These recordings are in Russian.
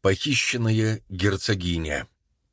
Похищенная герцогиня.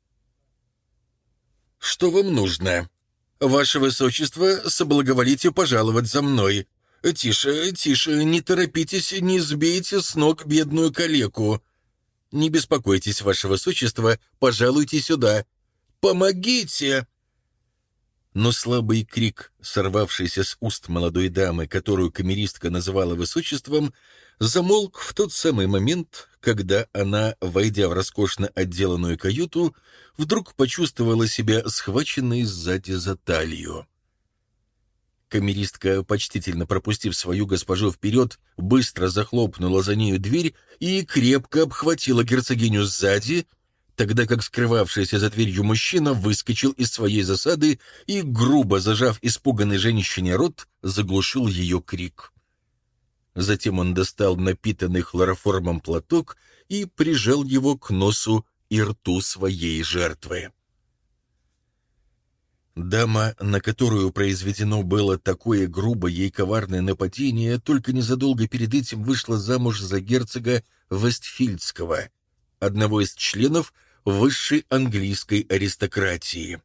«Что вам нужно? Ваше Высочество, соблаговолите пожаловать за мной. Тише, тише, не торопитесь, не сбейте с ног бедную калеку. Не беспокойтесь, Ваше Высочество, пожалуйте сюда. Помогите!» Но слабый крик, сорвавшийся с уст молодой дамы, которую камеристка называла высочеством, замолк в тот самый момент, когда она, войдя в роскошно отделанную каюту, вдруг почувствовала себя схваченной сзади за талию. Камеристка, почтительно пропустив свою госпожу вперед, быстро захлопнула за нею дверь и крепко обхватила герцогиню сзади, тогда как скрывавшийся за дверью мужчина выскочил из своей засады и, грубо зажав испуганной женщине рот, заглушил ее крик. Затем он достал напитанный хлороформом платок и прижал его к носу и рту своей жертвы. Дама, на которую произведено было такое грубое и коварное нападение, только незадолго перед этим вышла замуж за герцога Вестфильдского, одного из членов высшей английской аристократии.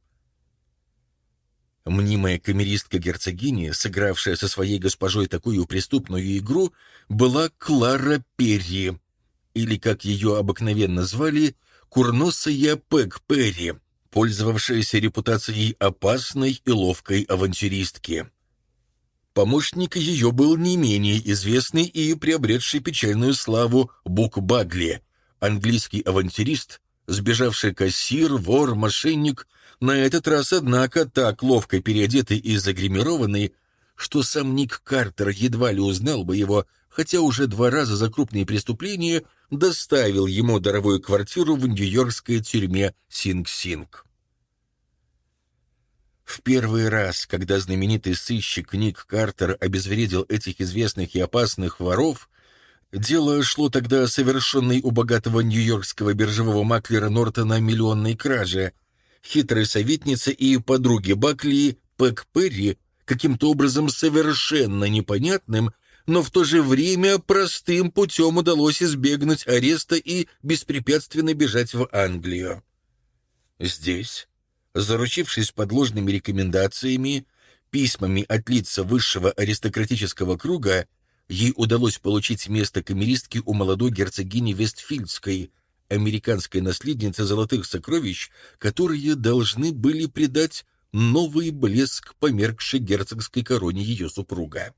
Мнимая камеристка герцогини, сыгравшая со своей госпожой такую преступную игру, была Клара Перри, или, как ее обыкновенно звали, курносая Пэг Перри, пользовавшаяся репутацией опасной и ловкой авантюристки. Помощник ее был не менее известный и приобретший печальную славу Бук Багли, английский авантюрист, сбежавший кассир, вор, мошенник, на этот раз, однако, так ловко переодетый и загримированный, что сам Ник Картер едва ли узнал бы его, хотя уже 2 раза за крупные преступления доставил ему даровую квартиру в нью-йоркской тюрьме Синг-Синг. В первый раз, когда знаменитый сыщик Ник Картер обезвредил этих известных и опасных воров, дело шло тогда о совершенной у богатого нью-йоркского биржевого маклера Нортона миллионной краже. Хитрой советнице и подруге Бакли Пэг Перри каким-то образом совершенно непонятным, но в то же время простым путем удалось избегнуть ареста и беспрепятственно бежать в Англию. Здесь, заручившись подложными рекомендациями, письмами от лиц высшего аристократического круга, ей удалось получить место камеристки у молодой герцогини Вестфильдской, американской наследницы золотых сокровищ, которые должны были придать новый блеск померкшей герцогской короне ее супруга.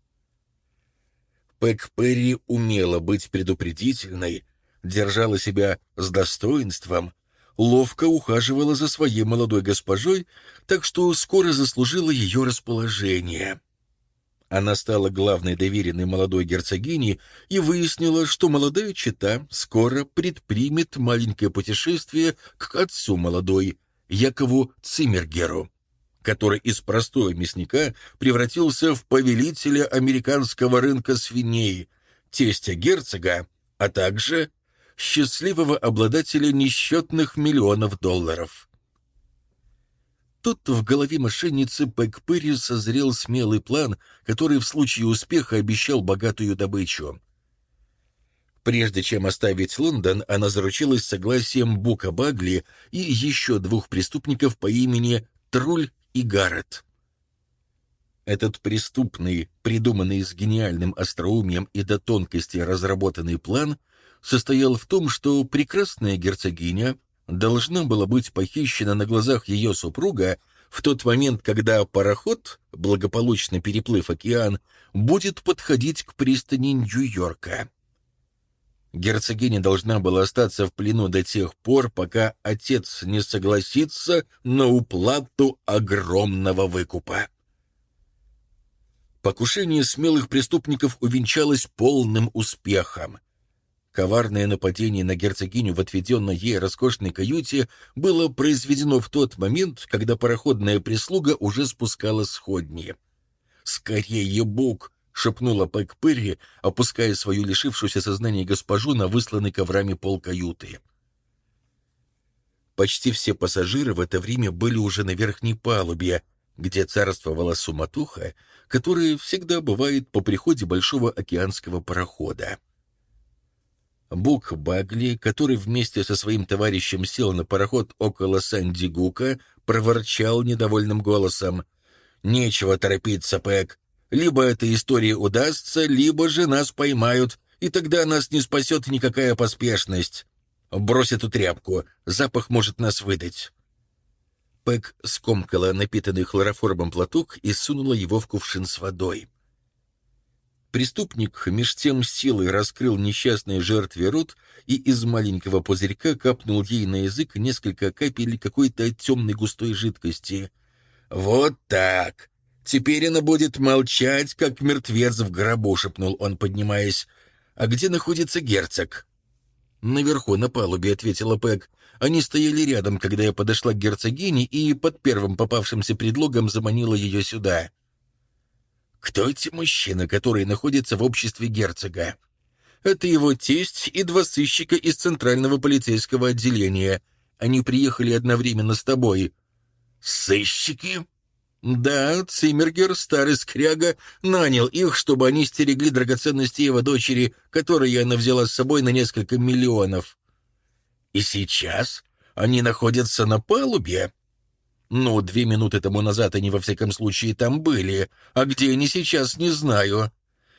Пэг Перри умела быть предупредительной, держала себя с достоинством, ловко ухаживала за своей молодой госпожой, так что скоро заслужила ее расположение. Она стала главной доверенной молодой герцогини и выяснила, что молодая чета скоро предпримет маленькое путешествие к отцу молодой, Якову Циммергеру, который из простого мясника превратился в повелителя американского рынка свиней, тестя герцога, а также счастливого обладателя несчетных миллионов долларов. Тут в голове мошенницы Пэг Перри созрел смелый план, который в случае успеха обещал богатую добычу. Прежде чем оставить Лондон, она заручилась согласием Бука Багли и еще 2 преступников по имени Труль и Гаррет. Этот преступный, придуманный с гениальным остроумием и до тонкости разработанный план состоял в том, что прекрасная герцогиня должна была быть похищена на глазах ее супруга в тот момент, когда пароход, благополучно переплыв океан, будет подходить к пристани Нью-Йорка. Герцогиня должна была остаться в плену до тех пор, пока отец не согласится на уплату огромного выкупа. Покушение смелых преступников увенчалось полным успехом. Коварное нападение на герцогиню в отведенной ей роскошной каюте было произведено в тот момент, когда пароходная прислуга уже спускала сходни. «Скорее, Бук!» — шепнула Пэг Перри, опуская свою лишившуюся сознания госпожу на высланный коврами пол каюты. Почти все пассажиры в это время были уже на верхней палубе, где царствовала суматоха, которая всегда бывает по приходе большого океанского парохода. Бук Багли, который вместе со своим товарищем сел на пароход около Санди-Гука, проворчал недовольным голосом: «Нечего торопиться, Пэк. Либо эта история удастся, либо же нас поймают, и тогда нас не спасет никакая поспешность. Брось эту тряпку, запах может нас выдать». Пэк скомкала напитанный хлороформом платок и сунула его в кувшин с водой. Преступник меж тем силой раскрыл несчастной жертве рот и из маленького пузырька капнул ей на язык несколько капель какой-то темной густой жидкости. «Вот так! Теперь она будет молчать, как мертвец в гробу», — шепнул он, поднимаясь. «А где находится герцог?» «Наверху, на палубе», — ответила Пэк. «Они стояли рядом, когда я подошла к герцогине и под первым попавшимся предлогом заманила ее сюда». «Кто эти мужчины, которые находятся в обществе герцога?» «Это его тесть и 2 сыщика из Центрального полицейского отделения. Они приехали одновременно с тобой». «Сыщики?» «Да, Циммергер, старый скряга, нанял их, чтобы они стерегли драгоценности его дочери, которые она взяла с собой на несколько миллионов». «И сейчас они находятся на палубе?» «Ну, 2 минуты тому назад они во всяком случае там были, а где они сейчас, не знаю».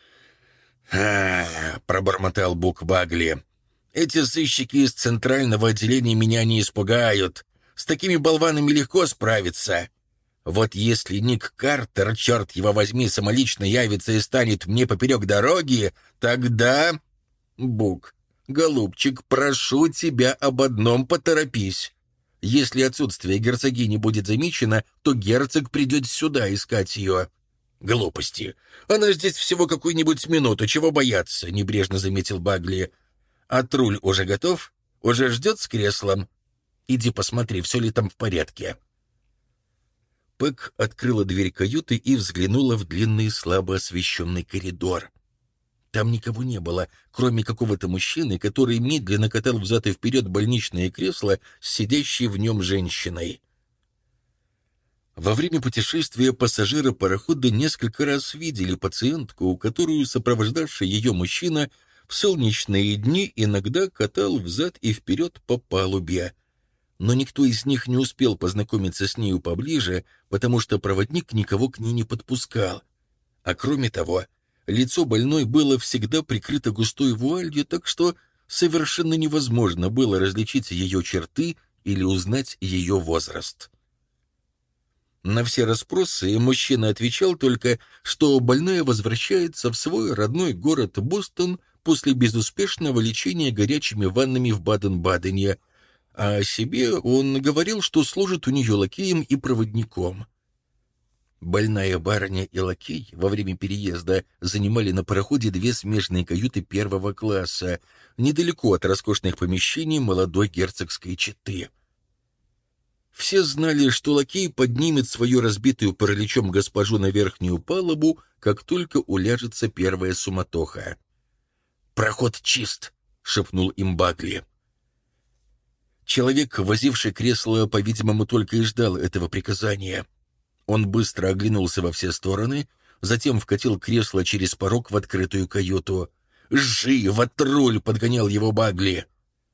Пробормотал Бук Багли. «Эти сыщики из Центрального отделения меня не испугают. С такими болванами легко справиться. Вот если Ник Картер, черт его возьми, самолично явится и станет мне поперек дороги, тогда...» «Бук, голубчик, прошу тебя об одном, поторопись. Если отсутствие герцогини будет замечено, то герцог придет сюда искать ее». «Глупости. Она здесь всего какую-нибудь минуту, чего бояться», — небрежно заметил Багли. «А Труль уже готов? Уже ждет с креслом? Иди посмотри, все ли там в порядке». Пэк открыла дверь каюты и взглянула в длинный слабо освещенный коридор. Там никого не было, кроме какого-то мужчины, который медленно катал взад и вперед больничное кресло с сидящей в нем женщиной. Во время путешествия пассажиры парохода несколько раз видели пациентку, которую сопровождавший ее мужчина в солнечные дни иногда катал взад и вперед по палубе. Но никто из них не успел познакомиться с нею поближе, потому что проводник никого к ней не подпускал. А кроме того, лицо больной было всегда прикрыто густой вуалью, так что совершенно невозможно было различить ее черты или узнать ее возраст. На все расспросы мужчина отвечал только, что больная возвращается в свой родной город Бостон после безуспешного лечения горячими ваннами в Баден-Бадене, а о себе он говорил, что служит у нее лакеем и проводником. Больная барыня и лакей во время переезда занимали на пароходе 2 смежные каюты 1-го класса, недалеко от роскошных помещений молодой герцогской четы. Все знали, что лакей поднимет свою разбитую параличом госпожу на верхнюю палубу, как только уляжется первая суматоха. «Проход чист», — шепнул им Багли. Человек, возивший кресло, по-видимому, только и ждал этого приказания. Он быстро оглянулся во все стороны, затем вкатил кресло через порог в открытую каюту. «Живо, Труль!» — подгонял его Багли.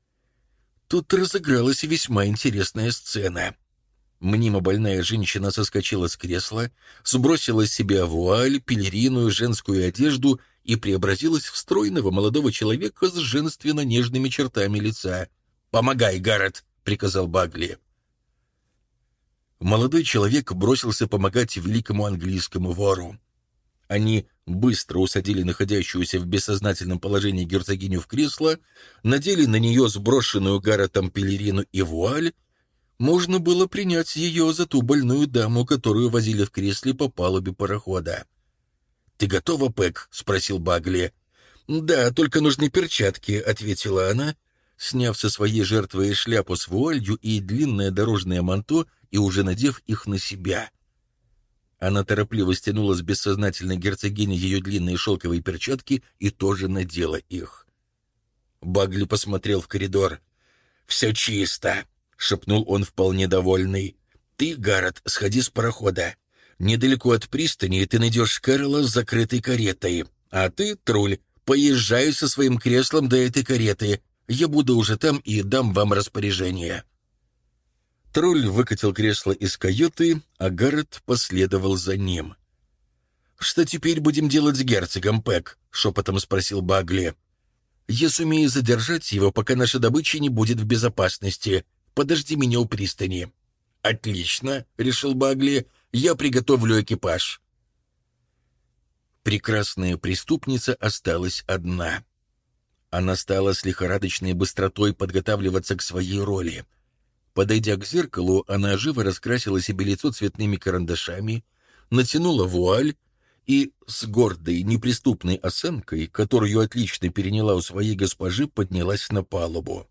Тут разыгралась весьма интересная сцена. Мнимо больная женщина соскочила с кресла, сбросила с себя вуаль, пелерину и женскую одежду и преобразилась в стройного молодого человека с женственно-нежными чертами лица. «Помогай, Гаррет!» — приказал Багли. Молодой человек бросился помогать великому английскому вору. Они быстро усадили находящуюся в бессознательном положении герцогиню в кресло, надели на нее сброшенную Гарретом пелерину и вуаль. Можно было принять ее за ту больную даму, которую возили в кресле по палубе парохода. «Ты готова, Пэк?» — спросил Багли. «Да, только нужны перчатки», — ответила она, сняв со своей жертвы шляпу с вуалью и длинное дорожное манто и уже надев их на себя. Она торопливо стянула с бессознательной герцогини ее длинные шелковые перчатки и тоже надела их. Багли посмотрел в коридор. «Все чисто», — шепнул он вполне довольный. «Ты, Гаррет, сходи с парохода. Недалеко от пристани ты найдешь Кэрола с закрытой каретой, а ты, Труль, Поезжаю со своим креслом до этой кареты. Я буду уже там и дам вам распоряжение». Тролль выкатил кресло из каюты, а Гаррет последовал за ним. «Что теперь будем делать с герцогом, Пэк?» — шепотом спросил Багли. «Я сумею задержать его, пока наша добыча не будет в безопасности. Подожди меня у пристани». «Отлично», — решил Багли, — «я приготовлю экипаж». Прекрасная преступница осталась одна. Она стала с лихорадочной быстротой подготавливаться к своей роли. Подойдя к зеркалу, она живо раскрасила себе лицо цветными карандашами, натянула вуаль и с гордой, неприступной осанкой, которую отлично переняла у своей госпожи, поднялась на палубу.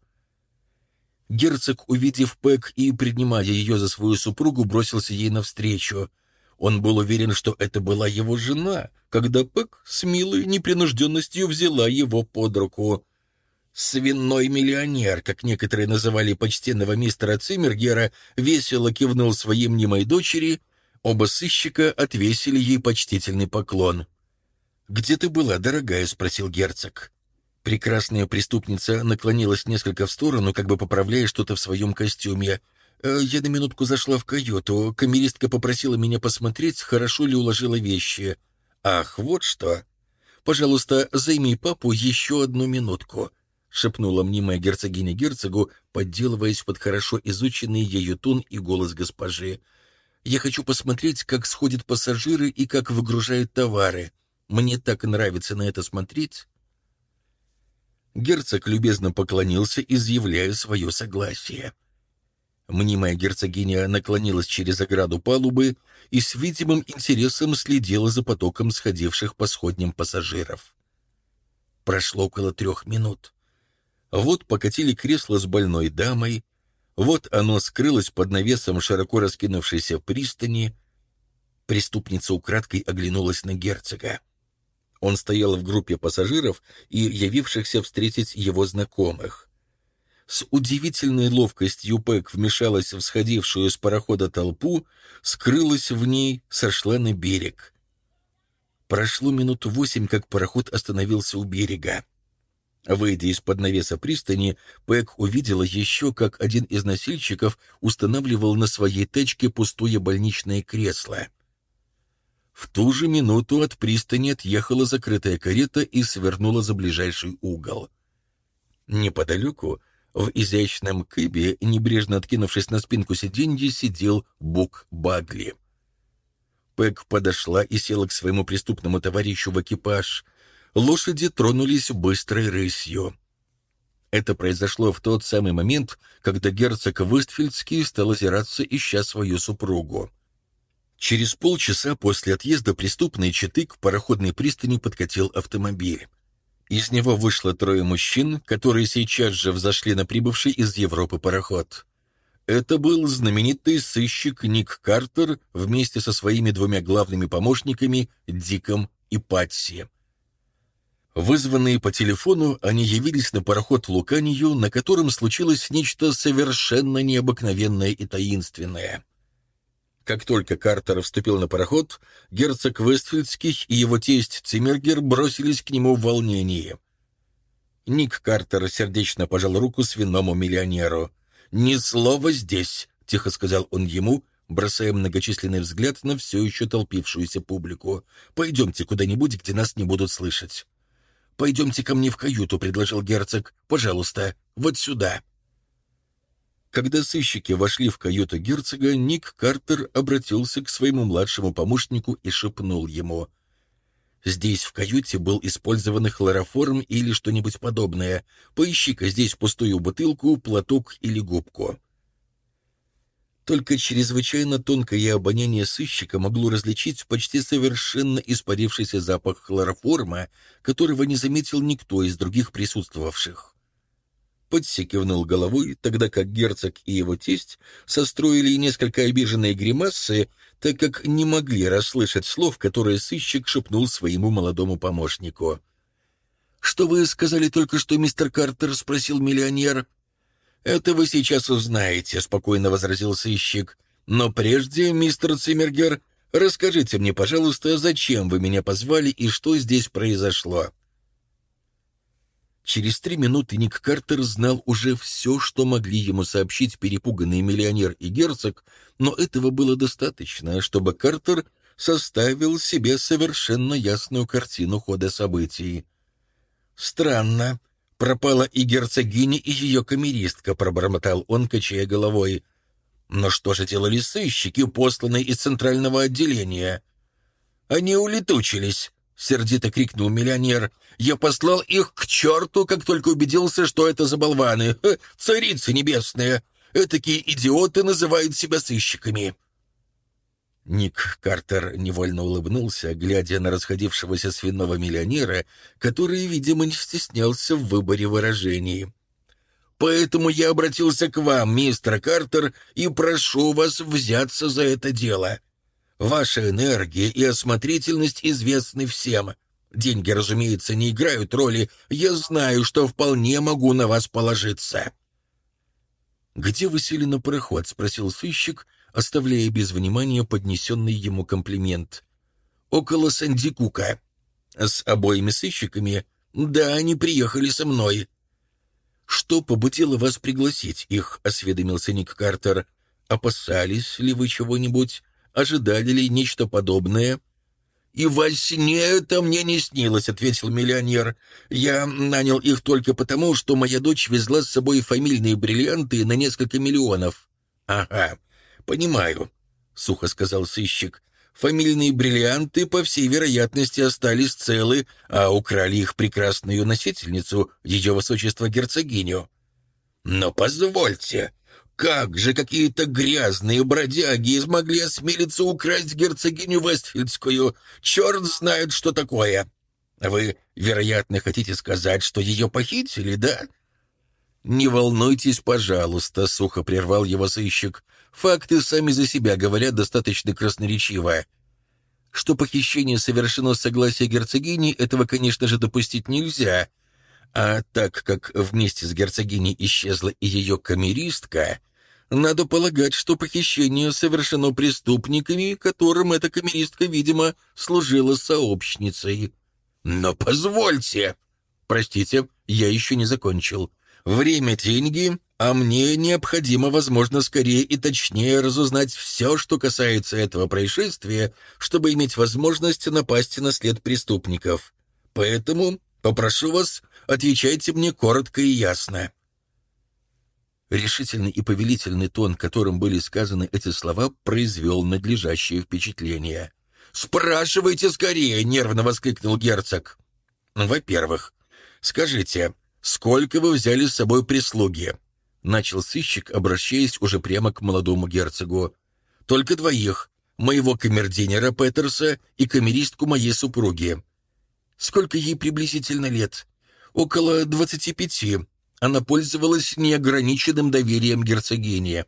Герцог, увидев Пэк и принимая ее за свою супругу, бросился ей навстречу. Он был уверен, что это была его жена, когда Пэк с милой непринужденностью взяла его под руку. «Свиной миллионер», как некоторые называли почтенного мистера Циммергера, весело кивнул своей мнимой дочери. Оба сыщика отвесили ей почтительный поклон. «Где ты была, дорогая?» — спросил герцог. Прекрасная преступница наклонилась несколько в сторону, как бы поправляя что-то в своем костюме. «Я на минутку зашла в каюту. Камеристка попросила меня посмотреть, хорошо ли уложила вещи». «Ах, вот что! Пожалуйста, займи папу еще одну минутку», — шепнула мнимая герцогиня герцогу, подделываясь под хорошо изученный ею тон и голос госпожи. «Я хочу посмотреть, как сходят пассажиры и как выгружают товары. Мне так нравится на это смотреть». Герцог любезно поклонился, изъявляя свое согласие. Мнимая герцогиня наклонилась через ограду палубы и с видимым интересом следила за потоком сходивших по сходням пассажиров. Прошло около 3 минут. Вот покатили кресло с больной дамой, вот оно скрылось под навесом широко раскинувшейся пристани. Преступница украдкой оглянулась на герцога. Он стоял в группе пассажиров и явившихся встретить его знакомых. С удивительной ловкостью Пэк вмешалась в сходившую с парохода толпу, скрылась в ней, сошла на берег. Прошло минут 8, как пароход остановился у берега. Выйдя из-под навеса пристани, Пэк увидела еще, как один из носильщиков устанавливал на своей тачке пустое больничное кресло. В ту же минуту от пристани отъехала закрытая карета и свернула за ближайший угол. Неподалеку, в изящном кэбе, небрежно откинувшись на спинку сиденья, сидел Бук Багли. Пэк подошла и села к своему преступному товарищу в экипаж. Лошади тронулись быстрой рысью. Это произошло в тот самый момент, когда герцог Вестфельдский стал озираться, ища свою супругу. Через полчаса после отъезда преступной четы к пароходной пристани подкатил автомобиль. Из него вышло 3 мужчин, которые сейчас же взошли на прибывший из Европы пароход. Это был знаменитый сыщик Ник Картер вместе со своими 2 главными помощниками Диком и Патси. Вызванные по телефону, они явились на пароход Луканию, на котором случилось нечто совершенно необыкновенное и таинственное. Как только Картер вступил на пароход, герцог Вестфельдский и его тесть Циммергер бросились к нему в волнении. Ник Картер сердечно пожал руку свиному миллионеру. «Ни слова здесь», — тихо сказал он ему, бросая многочисленный взгляд на все еще толпившуюся публику. «Пойдемте куда-нибудь, где нас не будут слышать». «Пойдемте ко мне в каюту», — предложил герцог. «Пожалуйста, вот сюда». Когда сыщики вошли в каюту герцога, Ник Картер обратился к своему младшему помощнику и шепнул ему: «Здесь в каюте был использован хлороформ или что-нибудь подобное. Поищи-ка здесь пустую бутылку, платок или губку». Только чрезвычайно тонкое обоняние сыщика могло различить почти совершенно испарившийся запах хлороформа, которого не заметил никто из других присутствовавших. Патси кивнул головой, тогда как герцог и его тесть состроили несколько обиженные гримасы, так как не могли расслышать слов, которые сыщик шепнул своему молодому помощнику. «Что вы сказали только что, мистер Картер?» — спросил миллионер. «Это вы сейчас узнаете», — спокойно возразил сыщик. «Но прежде, мистер Циммергер, расскажите мне, пожалуйста, зачем вы меня позвали и что здесь произошло?» Через 3 минуты Ник Картер знал уже все, что могли ему сообщить перепуганный миллионер и герцог, но этого было достаточно, чтобы Картер составил себе совершенно ясную картину хода событий. «Странно. Пропала и герцогиня, и ее камеристка», — пробормотал он, качая головой. «Но что же делали сыщики, посланные из центрального отделения?» «Они улетучились», — сердито крикнул миллионер. «Я послал их к черту, как только убедился, что это за болваны. Царица небесная! Этакие идиоты называют себя сыщиками». Ник Картер невольно улыбнулся, глядя на расходившегося свиного миллионера, который, видимо, не стеснялся в выборе выражений. «Поэтому я обратился к вам, мистер Картер, и прошу вас взяться за это дело. Ваша энергия и осмотрительность известны всем. Деньги, разумеется, не играют роли. Я знаю, что вполне могу на вас положиться». «Где вы сели на пароход?» — спросил сыщик, оставляя без внимания поднесенный ему комплимент. «Около Сандикука. С обоими сыщиками? Да, они приехали со мной». «Что побудило вас пригласить их?» — осведомился Ник Картер. «Опасались ли вы чего-нибудь? Ожидали ли нечто подобное?» «И во сне это мне не снилось», — ответил миллионер. «Я нанял их только потому, что моя дочь везла с собой фамильные бриллианты на несколько миллионов». «Ага, понимаю», — сухо сказал сыщик. «Фамильные бриллианты, по всей вероятности, остались целы, а украли их прекрасную носительницу, ее высочество герцогиню». «Но позвольте, как же какие-то грязные бродяги смогли осмелиться украсть герцогиню Вестфильдскую? Черт знает, что такое. Вы, вероятно, хотите сказать, что ее похитили, да?» «Не волнуйтесь, пожалуйста», — сухо прервал его сыщик. «Факты сами за себя говорят достаточно красноречиво. Что похищение совершено с согласия герцогини, этого, конечно же, допустить нельзя. А так как вместе с герцогиней исчезла и ее камеристка, надо полагать, что похищение совершено преступниками, которым эта камеристка, видимо, служила сообщницей». «Но позвольте!» «Простите, я еще не закончил. Время — деньги, а мне необходимо, возможно, скорее и точнее разузнать все, что касается этого происшествия, чтобы иметь возможность напасть на след преступников. Поэтому попрошу вас, отвечайте мне коротко и ясно». Решительный и повелительный тон, которым были сказаны эти слова, произвел надлежащее впечатление. «Спрашивайте скорее!» — нервно воскликнул герцог. «Во-первых, скажите, сколько вы взяли с собой прислуги?» — начал сыщик, обращаясь уже прямо к молодому герцогу. «Только 2: моего камердинера Петерса и камеристку моей супруги». «Сколько ей приблизительно лет?» «Около 25. Она пользовалась неограниченным доверием герцогини».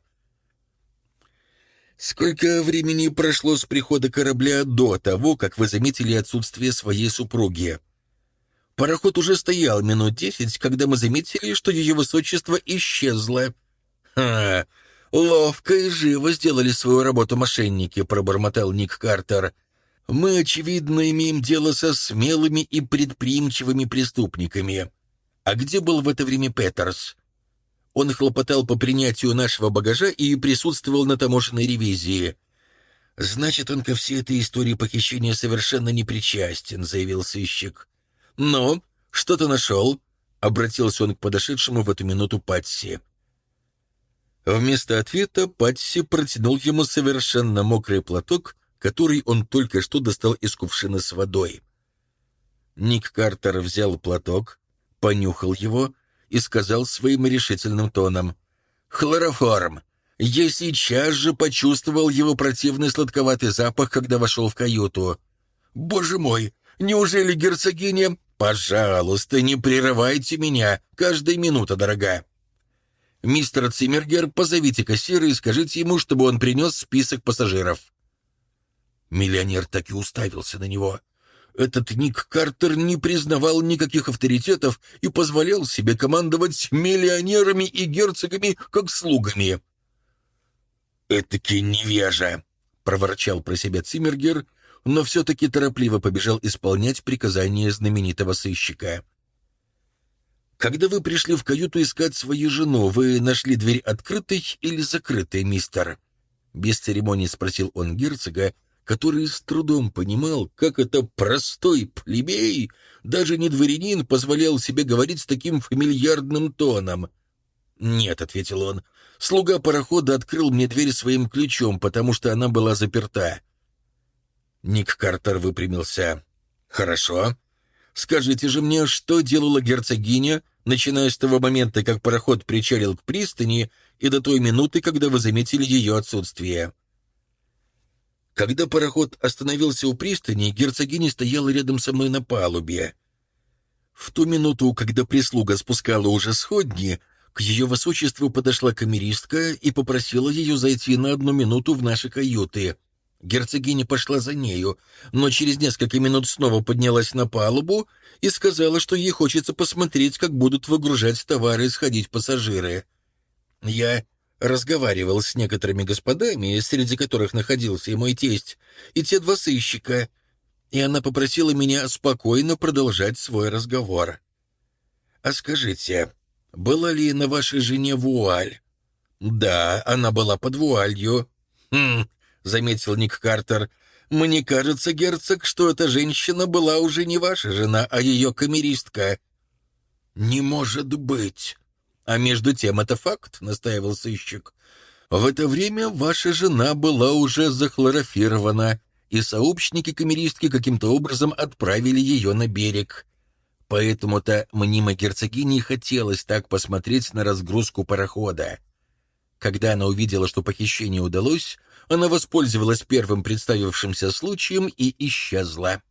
«Сколько времени прошло с прихода корабля до того, как вы заметили отсутствие своей супруги?» «Пароход уже стоял минут 10, когда мы заметили, что ее высочество исчезло». «Ха! Ловко и живо сделали свою работу мошенники», — пробормотал Ник Картер. «Мы, очевидно, имеем дело со смелыми и предприимчивыми преступниками. А где был в это время Петерс?» «Он хлопотал по принятию нашего багажа и присутствовал на таможенной ревизии». «Значит, он ко всей этой истории похищения совершенно не причастен», — заявил сыщик. «Ну, что ты нашел?» — обратился он к подошедшему в эту минуту Патси. Вместо ответа Патси протянул ему совершенно мокрый платок, который он только что достал из кувшина с водой. Ник Картер взял платок, понюхал его и сказал своим решительным тоном: «Хлороформ! Я сейчас же почувствовал его противный сладковатый запах, когда вошел в каюту. Боже мой, неужели герцогиня...» «Пожалуйста, не прерывайте меня, каждая минута дорога. Мистер Циммергер, позовите кассира и скажите ему, чтобы он принес список пассажиров». Миллионер так и уставился на него. Этот Ник Картер не признавал никаких авторитетов и позволял себе командовать миллионерами и герцогами как слугами. «Этакий невежа!» — проворчал про себя Циммергер, но все-таки торопливо побежал исполнять приказания знаменитого сыщика. Когда вы пришли в каюту искать свою жену, вы нашли дверь открытой или закрытой, мистер?» Без церемоний спросил он герцога, который с трудом понимал, как это простой плебей, даже не дворянин, позволял себе говорить с таким фамильярным тоном. «Нет», — ответил он, — «слуга парохода открыл мне дверь своим ключом, потому что она была заперта». Ник Картер выпрямился. «Хорошо. Скажите же мне, что делала герцогиня, начиная с того момента, как пароход причалил к пристани, и до той минуты, когда вы заметили ее отсутствие?» Когда пароход остановился у пристани, герцогиня стояла рядом со мной на палубе. В ту минуту, когда прислуга спускала уже сходни, к ее высочеству подошла камеристка и попросила ее зайти на 1 минуту в наши каюты. Герцогиня пошла за нею, но через несколько минут снова поднялась на палубу и сказала, что ей хочется посмотреть, как будут выгружать товары и сходить пассажиры. Я разговаривал с некоторыми господами, среди которых находился и мой тесть, и те 2 сыщика, и она попросила меня спокойно продолжать свой разговор. «А скажите, была ли на вашей жене вуаль?» «Да, она была под вуалью». «Хм», — заметил Ник Картер, — «мне кажется, герцог, что эта женщина была уже не ваша жена, а ее камеристка». «Не может быть». «А между тем это факт», — настаивал сыщик. «В это время ваша жена была уже захлорофирована, и сообщники камеристки каким-то образом отправили ее на берег. Поэтому-то мнимой герцогине хотелось так посмотреть на разгрузку парохода. Когда она увидела, что похищение удалось, она воспользовалась первым представившимся случаем и исчезла».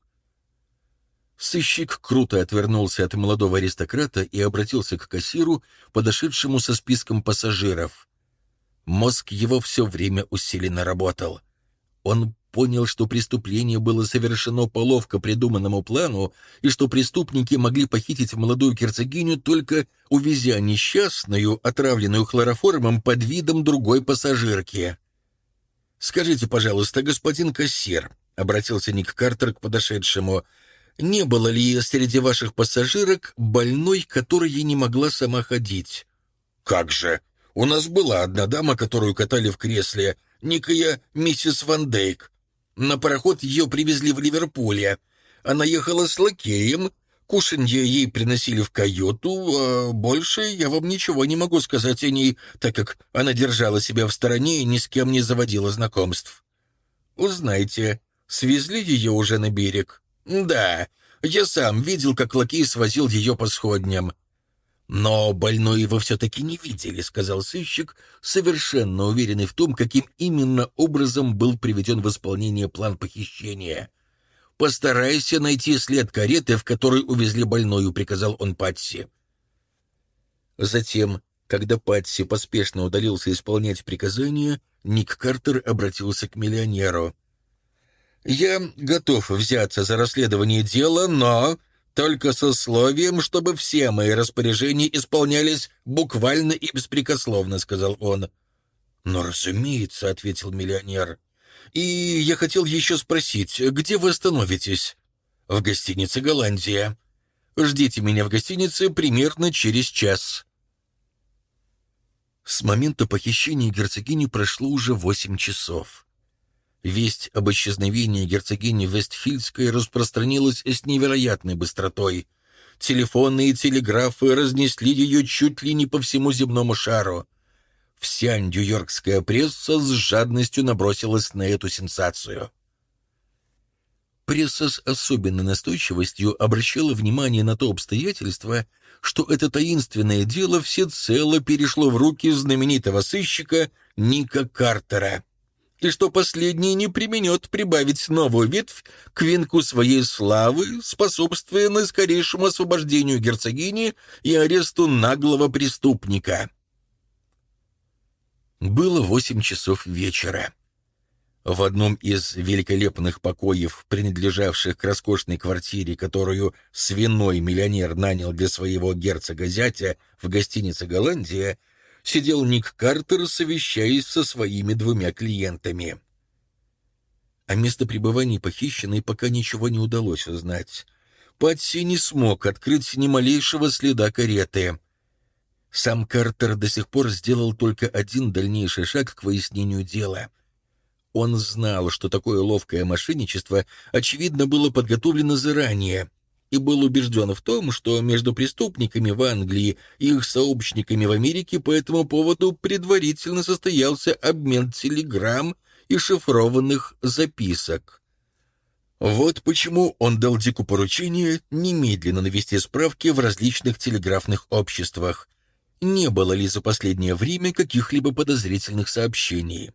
Сыщик круто отвернулся от молодого аристократа и обратился к кассиру, подошедшему со списком пассажиров. Мозг его все время усиленно работал. Он понял, что преступление было совершено по ловко придуманному плану и что преступники могли похитить молодую герцогиню, только увезя несчастную, отравленную хлороформом, под видом другой пассажирки. «Скажите, пожалуйста, господин кассир», — обратился Ник Картер к подошедшему, — «не было ли среди ваших пассажирок больной, которая не могла сама ходить?» «Как же! У нас была одна дама, которую катали в кресле, некая миссис Ван Дейк. На пароход ее привезли в Ливерпуле. Она ехала с лакеем, кушанье ей приносили в каюту, а больше я вам ничего не могу сказать о ней, так как она держала себя в стороне и ни с кем не заводила знакомств». «Узнайте, свезли ее уже на берег?» «Да, я сам видел, как лакей свозил ее по сходням». «Но больной вы все-таки не видели», — сказал сыщик, совершенно уверенный в том, каким именно образом был приведен в исполнение план похищения. «Постарайся найти след кареты, в которой увезли больную», — приказал он Патси. Затем, когда Патси поспешно удалился исполнять приказания, Ник Картер обратился к миллионеру. «Я готов взяться за расследование дела, но только с условием, чтобы все мои распоряжения исполнялись буквально и беспрекословно», — сказал он. «Но, разумеется», — ответил миллионер. «И я хотел еще спросить, где вы остановитесь?» «В гостинице «Голландия». Ждите меня в гостинице примерно через час». С момента похищения герцогини прошло уже 8 часов. Весть об исчезновении герцогини Вестфильдской распространилась с невероятной быстротой. Телефоны и телеграфы разнесли ее чуть ли не по всему земному шару. Вся нью-йоркская пресса с жадностью набросилась на эту сенсацию. Пресса с особенной настойчивостью обращала внимание на то обстоятельство, что это таинственное дело всецело перешло в руки знаменитого сыщика Ника Картера, и что последний не преминет прибавить новую ветвь к венку своей славы, способствуя наискорейшему освобождению герцогини и аресту наглого преступника. Было 8 часов вечера. В одном из великолепных покоев, принадлежавших к роскошной квартире, которую свиной миллионер нанял для своего герцога-зятя в гостинице «Голландия», сидел Ник Картер, совещаясь со своими 2 клиентами. О местопребывании похищенной пока ничего не удалось узнать. Патси не смог открыть ни малейшего следа кареты. Сам Картер до сих пор сделал только один дальнейший шаг к выяснению дела. Он знал, что такое ловкое мошенничество, очевидно, было подготовлено заранее, и был убежден в том, что между преступниками в Англии и их сообщниками в Америке по этому поводу предварительно состоялся обмен телеграмм и шифрованных записок. Вот почему он дал Дику поручение немедленно навести справки в различных телеграфных обществах. Не было ли за последнее время каких-либо подозрительных сообщений?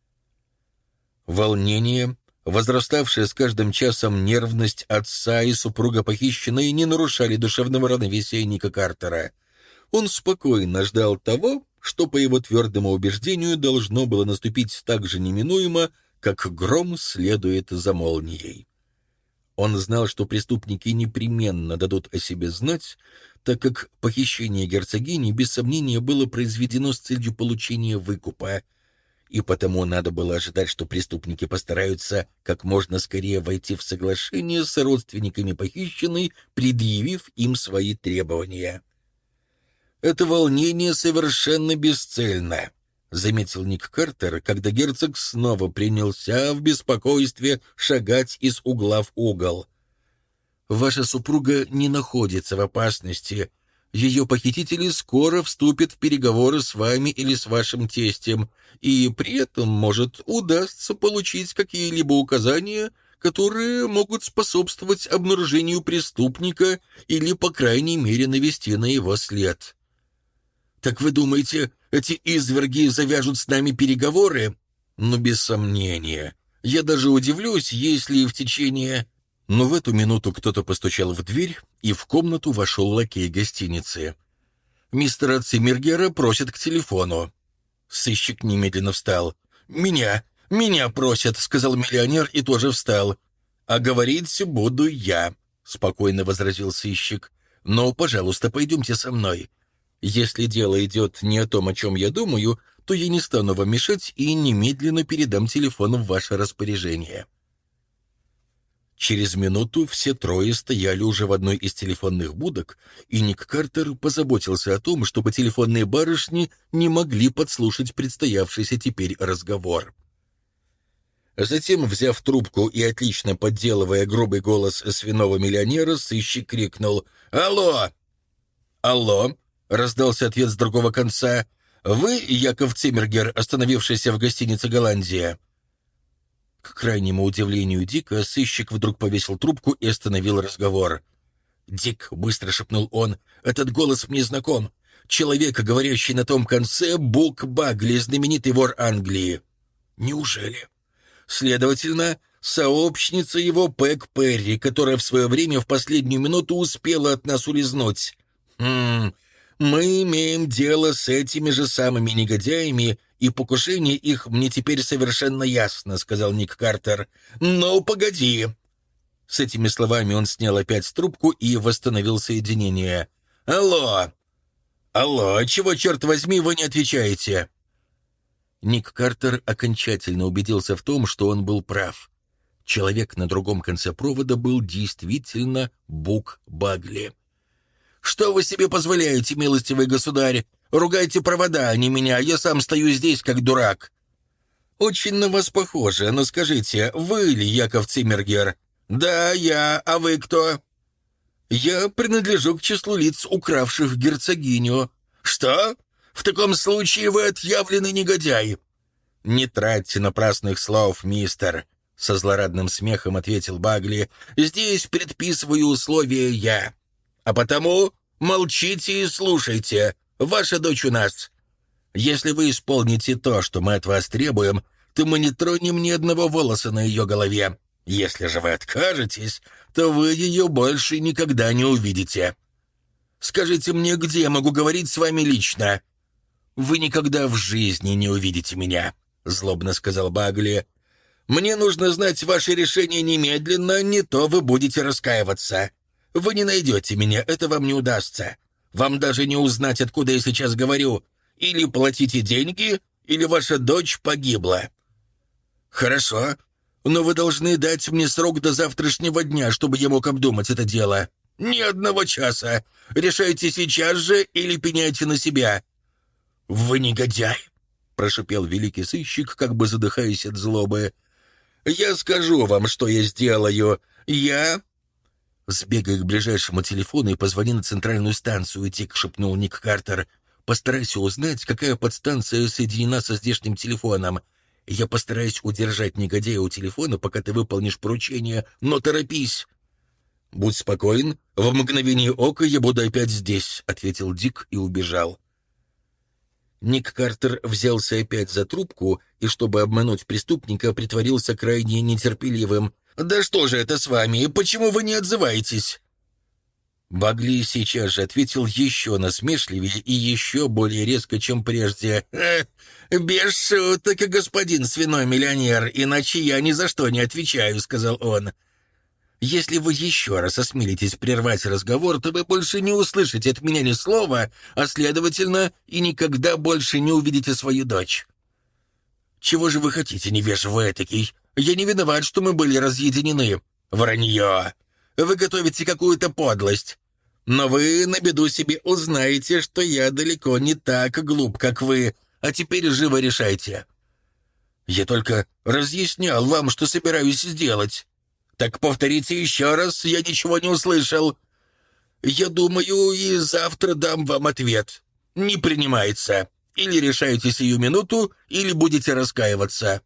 Волнение, возраставшая с каждым часом нервность отца и супруга похищенной не нарушали душевного равновесия Ника Картера. Он спокойно ждал того, что, по его твердому убеждению, должно было наступить так же неминуемо, как гром следует за молнией. Он знал, что преступники непременно дадут о себе знать, так как похищение герцогини без сомнения было произведено с целью получения выкупа, и потому надо было ожидать, что преступники постараются как можно скорее войти в соглашение с родственниками похищенной, предъявив им свои требования. «Это волнение совершенно бесцельно», — заметил Ник Картер, когда герцог снова принялся в беспокойстве шагать из угла в угол. «Ваша супруга не находится в опасности. Ее похитители скоро вступят в переговоры с вами или с вашим тестем, и при этом, может, удастся получить какие-либо указания, которые могут способствовать обнаружению преступника или, по крайней мере, навести на его след». «Так вы думаете, эти изверги завяжут с нами переговоры?» «Ну, без сомнения. Я даже удивлюсь, если в течение...» Но в эту минуту кто-то постучал в дверь, и в комнату вошел лакей гостиницы. «Мистера Циммергера просят к телефону». Сыщик немедленно встал. «Меня просят», — сказал миллионер и тоже встал. «А говорить буду я», — спокойно возразил сыщик. «Но, пожалуйста, пойдемте со мной. Если дело идет не о том, о чем я думаю, то я не стану вам мешать и немедленно передам телефон в ваше распоряжение». Через минуту все трое стояли уже в одной из телефонных будок, и Ник Картер позаботился о том, чтобы телефонные барышни не могли подслушать предстоявшийся теперь разговор. Затем, взяв трубку и отлично подделывая грубый голос свиного миллионера, сыщик крикнул: «Алло!» «Алло!» — раздался ответ с другого конца. «Вы, Яков Циммергер, остановившийся в гостинице «Голландия»?» К крайнему удивлению Дика, сыщик вдруг повесил трубку и остановил разговор. «Дик», — быстро шепнул он, — «этот голос мне знаком. Человек, говорящий на том конце, Бук Багли, знаменитый вор Англии». «Неужели?» «Следовательно, сообщница его Пэг Перри, которая в свое время в последнюю минуту успела от нас улизнуть. Мы имеем дело с этими же самыми негодяями, и покушение их мне теперь совершенно ясно», — сказал Ник Картер. «Но погоди». С этими словами он снял опять трубку и восстановил соединение. «Алло! Алло, чего, черт возьми, вы не отвечаете?» Ник Картер окончательно убедился в том, что он был прав. Человек на другом конце провода был действительно Бук Багли. «Что вы себе позволяете, милостивый государь? Ругайте провода, а не меня, я сам стою здесь, как дурак». «Очень на вас похоже, но скажите, вы ли Яков Циммергер?» «Да, я, а вы кто?» «Я принадлежу к числу лиц, укравших герцогиню». «Что? В таком случае вы отъявленный негодяй». «Не тратьте напрасных слов, мистер», — со злорадным смехом ответил Багли. «Здесь предписываю условия я. А потому молчите и слушайте. Ваша дочь у нас. Если вы исполните то, что мы от вас требуем, то мы не тронем ни одного волоса на ее голове. Если же вы откажетесь, то вы ее больше никогда не увидите. Скажите мне, где я могу говорить с вами лично?» «Вы никогда в жизни не увидите меня», — злобно сказал Багли. «Мне нужно знать ваше решение немедленно, не то вы будете раскаиваться. Вы не найдете меня, это вам не удастся. Вам даже не узнать, откуда я сейчас говорю. Или платите деньги, или ваша дочь погибла». «Хорошо. но вы должны дать мне срок до завтрашнего дня, чтобы я мог обдумать это дело. Ни одного часа. Решайте сейчас же или пеняйте на себя». «Вы негодяй!» — прошипел великий сыщик, как бы задыхаясь от злобы. «Я скажу вам, что я сделаю. Я...» «Сбегай к ближайшему телефону и позвони на центральную станцию, Дик», — шепнул Ник Картер. «Постарайся узнать, какая подстанция соединена со здешним телефоном. Я постараюсь удержать негодяя у телефона, пока ты выполнишь поручение, но торопись». «Будь спокоен, в мгновение ока я буду опять здесь», — ответил Дик и убежал. Ник Картер взялся опять за трубку и, чтобы обмануть преступника, притворился крайне нетерпеливым. «Да что же это с вами? Почему вы не отзываетесь?» Багли сейчас же ответил еще насмешливее и еще более резко, чем прежде. «Без шуток, господин свиной миллионер, иначе я ни за что не отвечаю», — сказал он. «Если вы еще раз осмелитесь прервать разговор, то вы больше не услышите от меня ни слова, а, следовательно, и никогда больше не увидите свою дочь». «Чего же вы хотите, невежливый этакий? Я не виноват, что мы были разъединены». «Вранье! Вы готовите какую-то подлость. Но вы на беду себе узнаете, что я далеко не так глуп, как вы, а теперь живо решайте». «Я только разъяснял вам, что собираюсь сделать». «Так повторите еще раз, я ничего не услышал». «Я думаю, и завтра дам вам ответ. Не принимается. Или решаете сию минуту, или будете раскаиваться».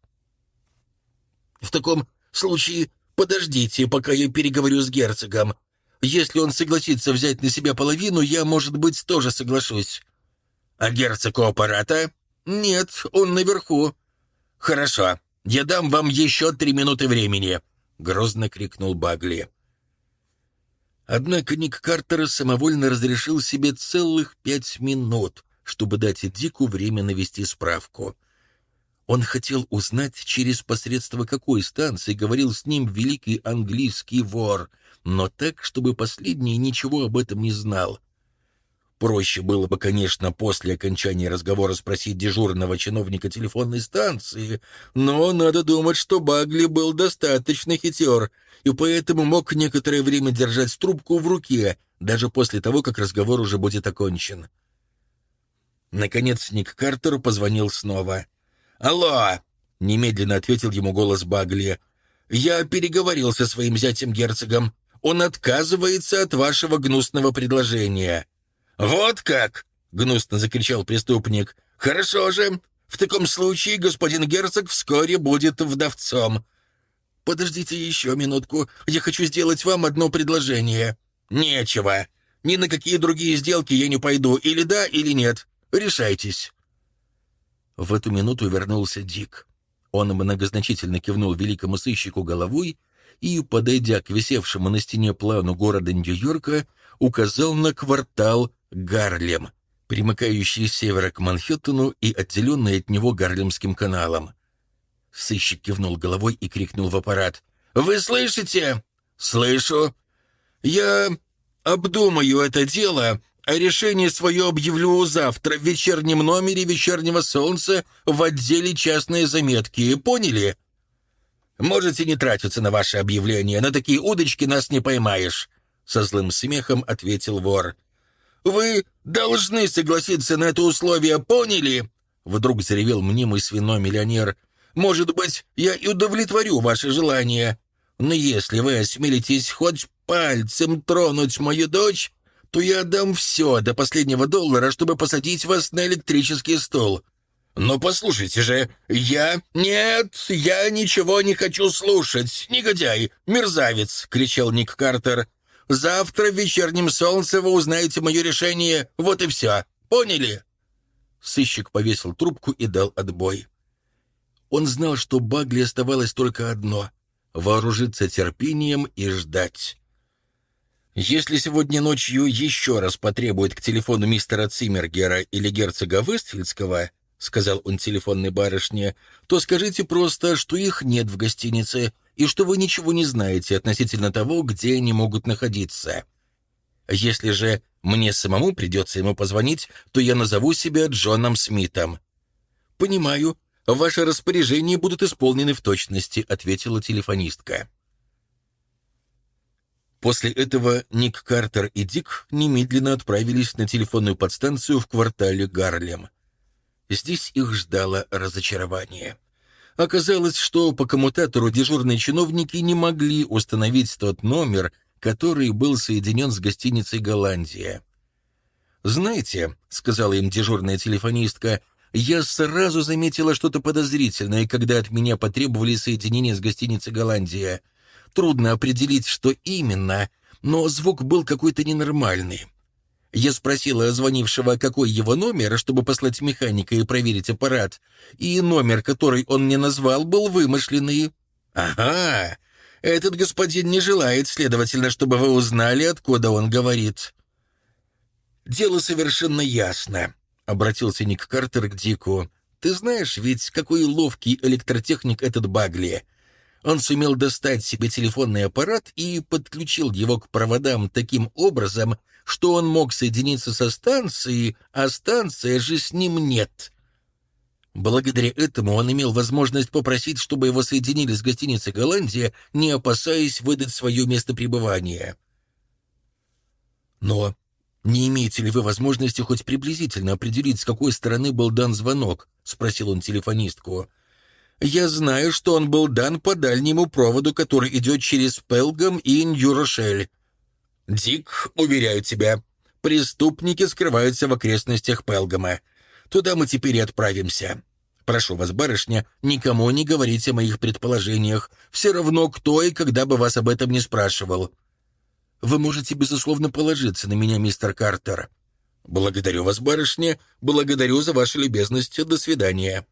«В таком случае подождите, пока я переговорю с герцогом. Если он согласится взять на себя половину, я, может быть, тоже соглашусь». «А герцог у аппарата?» «Нет, он наверху». «Хорошо, я дам вам еще 3 минуты времени», — грозно крикнул Багли. Однако Ник Картер самовольно разрешил себе целых 5 минут, чтобы дать Дику время навести справку. Он хотел узнать, через посредство какой станции говорил с ним великий английский вор, но так, чтобы последний ничего об этом не знал. Проще было бы, конечно, после окончания разговора спросить дежурного чиновника телефонной станции, но надо думать, что Багли был достаточно хитер, и поэтому мог некоторое время держать трубку в руке, даже после того, как разговор уже будет окончен. Наконец Ник Картеру позвонил снова. «Алло!» — немедленно ответил ему голос Багли. «Я переговорил со своим зятем-герцогом. Он отказывается от вашего гнусного предложения». «Вот как!» — гнусно закричал преступник. «Хорошо же. В таком случае господин герцог вскоре будет вдовцом». «Подождите еще минутку. Я хочу сделать вам одно предложение». «Нечего. Ни на какие другие сделки я не пойду. Или да, или нет. Решайтесь». В эту минуту вернулся Дик. Он многозначительно кивнул великому сыщику головой и, подойдя к висевшему на стене плану города Нью-Йорка, указал на квартал Гарлем, примыкающий с севера к Манхэттену и отделенный от него Гарлемским каналом. Сыщик кивнул головой и крикнул в аппарат. «Вы слышите?» «Слышу. Я обдумаю это дело, а решение свое объявлю завтра в вечернем номере «Вечернего солнца» в отделе «Частные заметки». Поняли?» «Можете не тратиться на ваши объявления. На такие удочки нас не поймаешь», — со злым смехом ответил вор. «Вы должны согласиться на это условие, поняли?» Вдруг заревел мнимый свиной миллионер. «Может быть, я и удовлетворю ваше желание. Но если вы осмелитесь хоть пальцем тронуть мою дочь, то я отдам все до последнего доллара, чтобы посадить вас на электрический стул». «Но послушайте же, Нет, я ничего не хочу слушать, негодяй, мерзавец!» — кричал Ник Картер. «Завтра в вечернем солнце вы узнаете мое решение, вот и все. Поняли?» Сыщик повесил трубку и дал отбой. Он знал, что Багли оставалось только одно — вооружиться терпением и ждать. Если сегодня ночью еще раз потребует к телефону мистера Циммергера или герцога Вестфильдского, — сказал он телефонной барышне, — то скажите просто, что их нет в гостинице и что вы ничего не знаете относительно того, где они могут находиться. Если же мне самому придется ему позвонить, то я назову себя Джоном Смитом. Понимаю, Ваши распоряжения будут исполнены в точности», — ответила телефонистка. После этого Ник Картер и Дик немедленно отправились на телефонную подстанцию в квартале Гарлем. Здесь их ждало разочарование. Оказалось, что по коммутатору дежурные чиновники не могли установить тот номер, который был соединен с гостиницей «Голландия». «Знаете», — сказала им дежурная телефонистка, — «я сразу заметила что-то подозрительное, когда от меня потребовали соединение с гостиницей «Голландия». Трудно определить, что именно, но звук был какой-то ненормальный. Я спросила звонившего, какой его номер, чтобы послать механика и проверить аппарат, и номер, который он мне назвал, был вымышленный. Ага, этот господин не желает, следовательно, чтобы вы узнали, откуда он говорит». «Дело совершенно ясно», — обратился Ник Картер к Дику. «Ты знаешь ведь, какой ловкий электротехник этот Багли. Он сумел достать себе телефонный аппарат и подключил его к проводам таким образом, что он мог соединиться со станцией, а станция же с ним нет. Благодаря этому он имел возможность попросить, чтобы его соединили с гостиницей «Голландия», не опасаясь выдать свое место пребывания. Но не имеете ли вы возможности хоть приблизительно определить, с какой стороны был дан звонок?» — спросил он телефонистку. «Я знаю, что он был дан по дальнему проводу, который идет через Пелгам и Нью-Рошель. Дик, уверяю тебя, преступники скрываются в окрестностях Пелгама. Туда мы теперь и отправимся. Прошу вас, барышня, никому не говорите о моих предположениях. Все равно, кто и когда бы вас об этом не спрашивал. Вы можете, безусловно, положиться на меня, мистер Картер». «Благодарю вас, барышня, благодарю за вашу любезность. До свидания».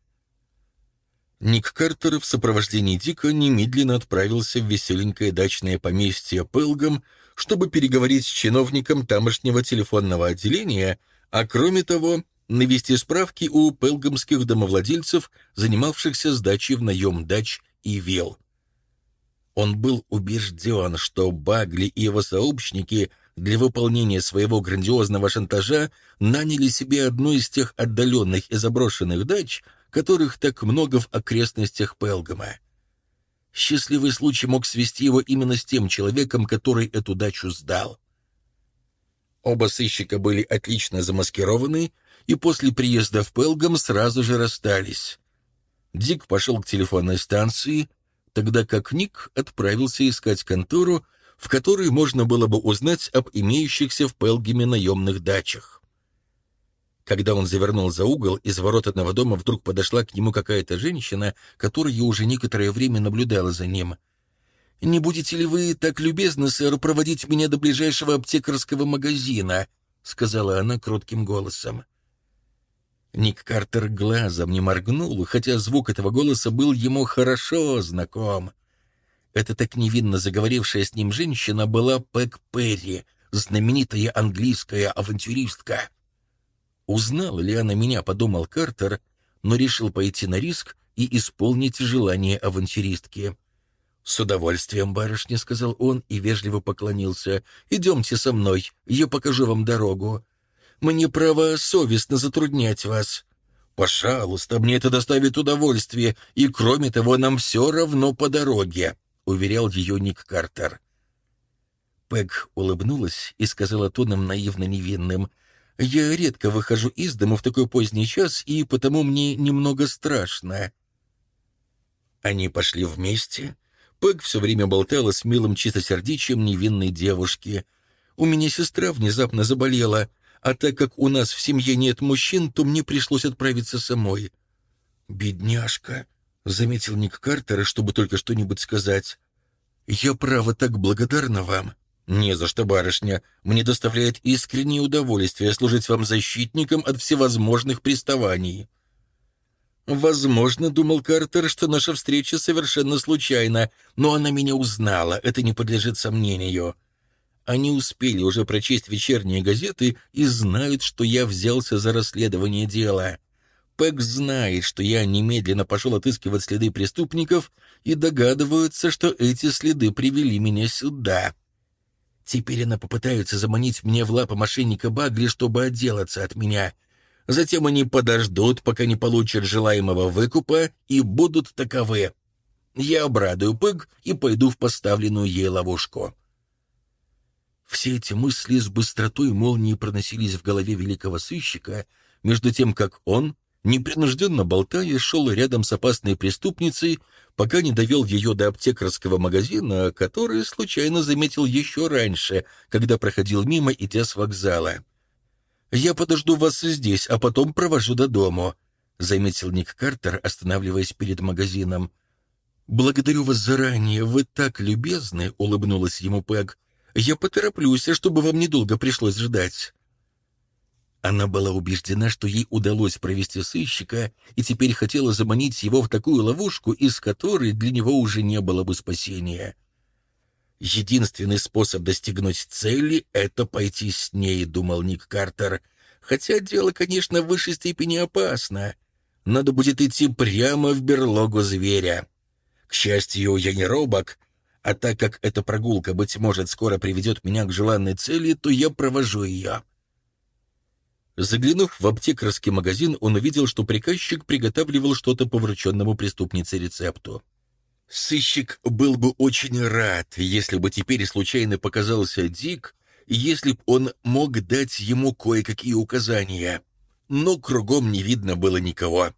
Ник Картер в сопровождении Дика немедленно отправился в веселенькое дачное поместье Пелгам, чтобы переговорить с чиновником тамошнего телефонного отделения, а кроме того, навести справки у пелгамских домовладельцев, занимавшихся сдачей в наем дач и вилл. Он был убежден, что Багли и его сообщники для выполнения своего грандиозного шантажа наняли себе одну из тех отдаленных и заброшенных дач, которых так много в окрестностях Пелгама. Счастливый случай мог свести его именно с тем человеком, который эту дачу сдал. Оба сыщика были отлично замаскированы, и после приезда в Пелгам сразу же расстались. Дик пошел к телефонной станции, тогда как Ник отправился искать контору, в которой можно было бы узнать об имеющихся в Пелгаме наемных дачах. Когда он завернул за угол, из ворот одного дома вдруг подошла к нему какая-то женщина, которая уже некоторое время наблюдала за ним. «Не будете ли вы так любезны, сэр, проводить меня до ближайшего аптекарского магазина?» — сказала она кротким голосом. Ник Картер глазом не моргнул, хотя звук этого голоса был ему хорошо знаком. Эта так невинно заговорившая с ним женщина была Пэг Перри, знаменитая английская авантюристка. Узнала ли она меня, подумал Картер, но решил пойти на риск и исполнить желание авантюристки. «С удовольствием, барышня», — сказал он и вежливо поклонился. «Идемте со мной, я покажу вам дорогу. Мне, право, совестно затруднять вас». «Пожалуйста, мне это доставит удовольствие, и, кроме того, нам все равно по дороге», — уверял ее Ник Картер. Пэг улыбнулась и сказала тоном наивно невинным: «Я редко выхожу из дому в такой поздний час, и потому мне немного страшно». Они пошли вместе. Пэг все время болтала с милым чистосердечием невинной девушки. «У меня сестра внезапно заболела, а так как у нас в семье нет мужчин, то мне пришлось отправиться самой». «Бедняжка», — заметил Ник Картер, чтобы только что-нибудь сказать. «Я, право, так благодарна вам». «Не за что, барышня. Мне доставляет искреннее удовольствие служить вам защитником от всевозможных приставаний». «Возможно, — думал Картер, — что наша встреча совершенно случайна, но она меня узнала, это не подлежит сомнению. Они успели уже прочесть вечерние газеты и знают, что я взялся за расследование дела. Пэг знает, что я немедленно пошел отыскивать следы преступников, и догадываются, что эти следы привели меня сюда. Теперь она попытается заманить меня в лапы мошенника Багли, чтобы отделаться от меня. Затем они подождут, пока не получат желаемого выкупа, и будут таковы. Я обрадую Пэг и пойду в поставленную ей ловушку». Все эти мысли с быстротой молнии проносились в голове великого сыщика, между тем, как он, непринужденно болтая, шел рядом с опасной преступницей, пока не довел ее до аптекарского магазина, который случайно заметил еще раньше, когда проходил мимо, идя с вокзала. «Я подожду вас здесь, а потом провожу до дому», — заметил Ник Картер, останавливаясь перед магазином. «Благодарю вас заранее, вы так любезны», — улыбнулась ему Пэг. «Я потороплюсь, чтобы вам недолго пришлось ждать». Она была убеждена, что ей удалось провести сыщика, и теперь хотела заманить его в такую ловушку, из которой для него уже не было бы спасения. «Единственный способ достигнуть цели — это пойти с ней», — думал Ник Картер. «Хотя дело, конечно, в высшей степени опасно. Надо будет идти прямо в берлогу зверя. К счастью, я не робок, а так как эта прогулка, быть может, скоро приведет меня к желанной цели, то я провожу ее». Заглянув в аптекарский магазин, он увидел, что приказчик приготавливал что-то по врученному преступнице рецепту. Сыщик был бы очень рад, если бы теперь случайно показался Дик, и если б он мог дать ему кое-какие указания. Но кругом не видно было никого.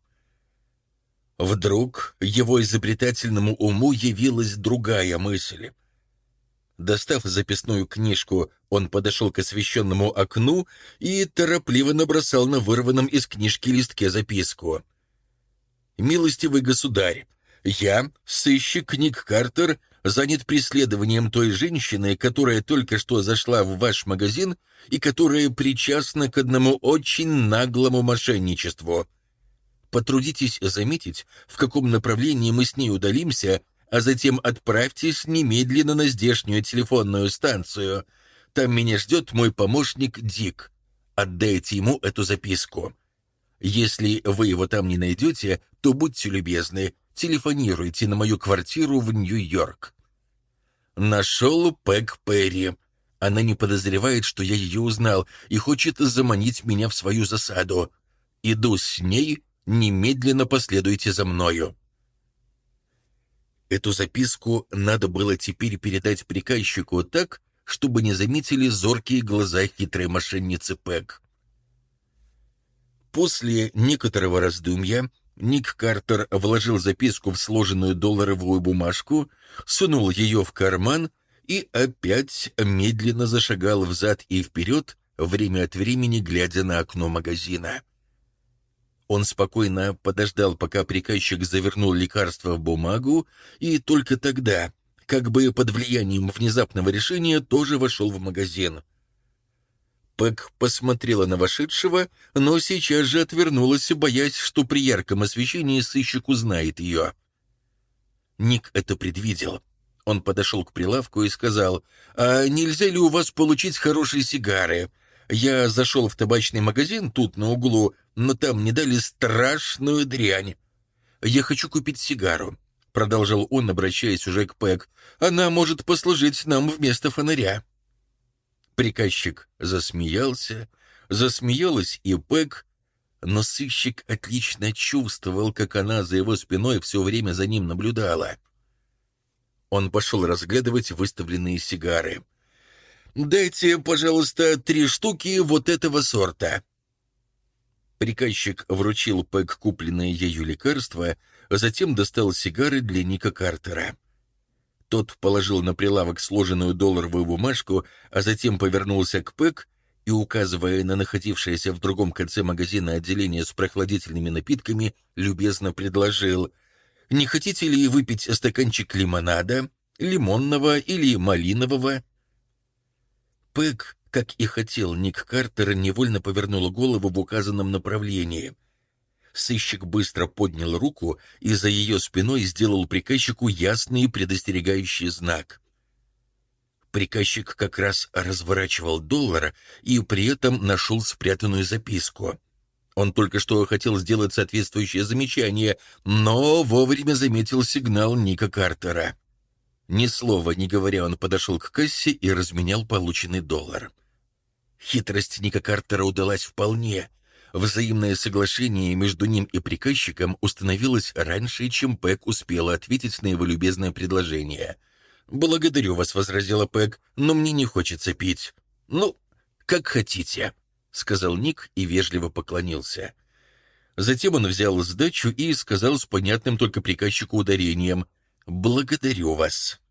Вдруг его изобретательному уму явилась другая мысль. Достав записную книжку, он подошел к освещенному окну и торопливо набросал на вырванном из книжки листке записку. «Милостивый государь, я, сыщик Ник Картер, занят преследованием той женщины, которая только что зашла в ваш магазин и которая причастна к одному очень наглому мошенничеству. Потрудитесь заметить, в каком направлении мы с ней удалимся, а затем отправьтесь немедленно на здешнюю телефонную станцию. Там меня ждет мой помощник Дик. Отдайте ему эту записку. Если вы его там не найдете, то будьте любезны, телефонируйте на мою квартиру в Нью-Йорк. Нашел Пэг Перри. Она не подозревает, что я ее узнал, и хочет заманить меня в свою засаду. Иду с ней, немедленно последуйте за мною». Эту записку надо было теперь передать приказчику так, чтобы не заметили зоркие глаза хитрой мошенницы Пэг. После некоторого раздумья Ник Картер вложил записку в сложенную долларовую бумажку, сунул ее в карман и опять медленно зашагал взад и вперед, время от времени глядя на окно магазина. Он спокойно подождал, пока приказчик завернул лекарство в бумагу, и только тогда, как бы под влиянием внезапного решения, тоже вошел в магазин. Пэг посмотрела на вошедшего, но сейчас же отвернулась, боясь, что при ярком освещении сыщик узнает ее. Ник это предвидел. Он подошел к прилавку и сказал: «А нельзя ли у вас получить хорошие сигары? Я зашел в табачный магазин тут на углу, но там мне дали страшную дрянь. Я хочу купить сигару», — продолжал он, обращаясь уже к Пэг. «Она может послужить нам вместо фонаря». Приказчик засмеялся, засмеялась и Пэг, но сыщик отлично чувствовал, как она за его спиной все время за ним наблюдала. Он пошел разглядывать выставленные сигары. «Дайте, пожалуйста, 3 штуки вот этого сорта». Приказчик вручил Пэг купленное ею лекарство, а затем достал сигары для Ника Картера. Тот положил на прилавок сложенную долларовую бумажку, а затем повернулся к Пэг и, указывая на находившееся в другом конце магазина отделение с прохладительными напитками, любезно предложил: «Не хотите ли выпить стаканчик лимонада, лимонного или малинового?» Пэг, как и хотел Ник Картер, невольно повернула голову в указанном направлении. Сыщик быстро поднял руку и за ее спиной сделал приказчику ясный предостерегающий знак. Приказчик как раз разворачивал доллар и при этом нашел спрятанную записку. Он только что хотел сделать соответствующее замечание, но вовремя заметил сигнал Ника Картера. Ни слова не говоря, он подошел к кассе и разменял полученный доллар. Хитрость Ника Картера удалась вполне. Взаимное соглашение между ним и приказчиком установилось раньше, чем Пэг успела ответить на его любезное предложение. «Благодарю вас», — возразила Пэг, — «но мне не хочется пить». «Ну, как хотите», — сказал Ник и вежливо поклонился. Затем он взял сдачу и сказал с понятным только приказчику ударением: «Благодарю вас».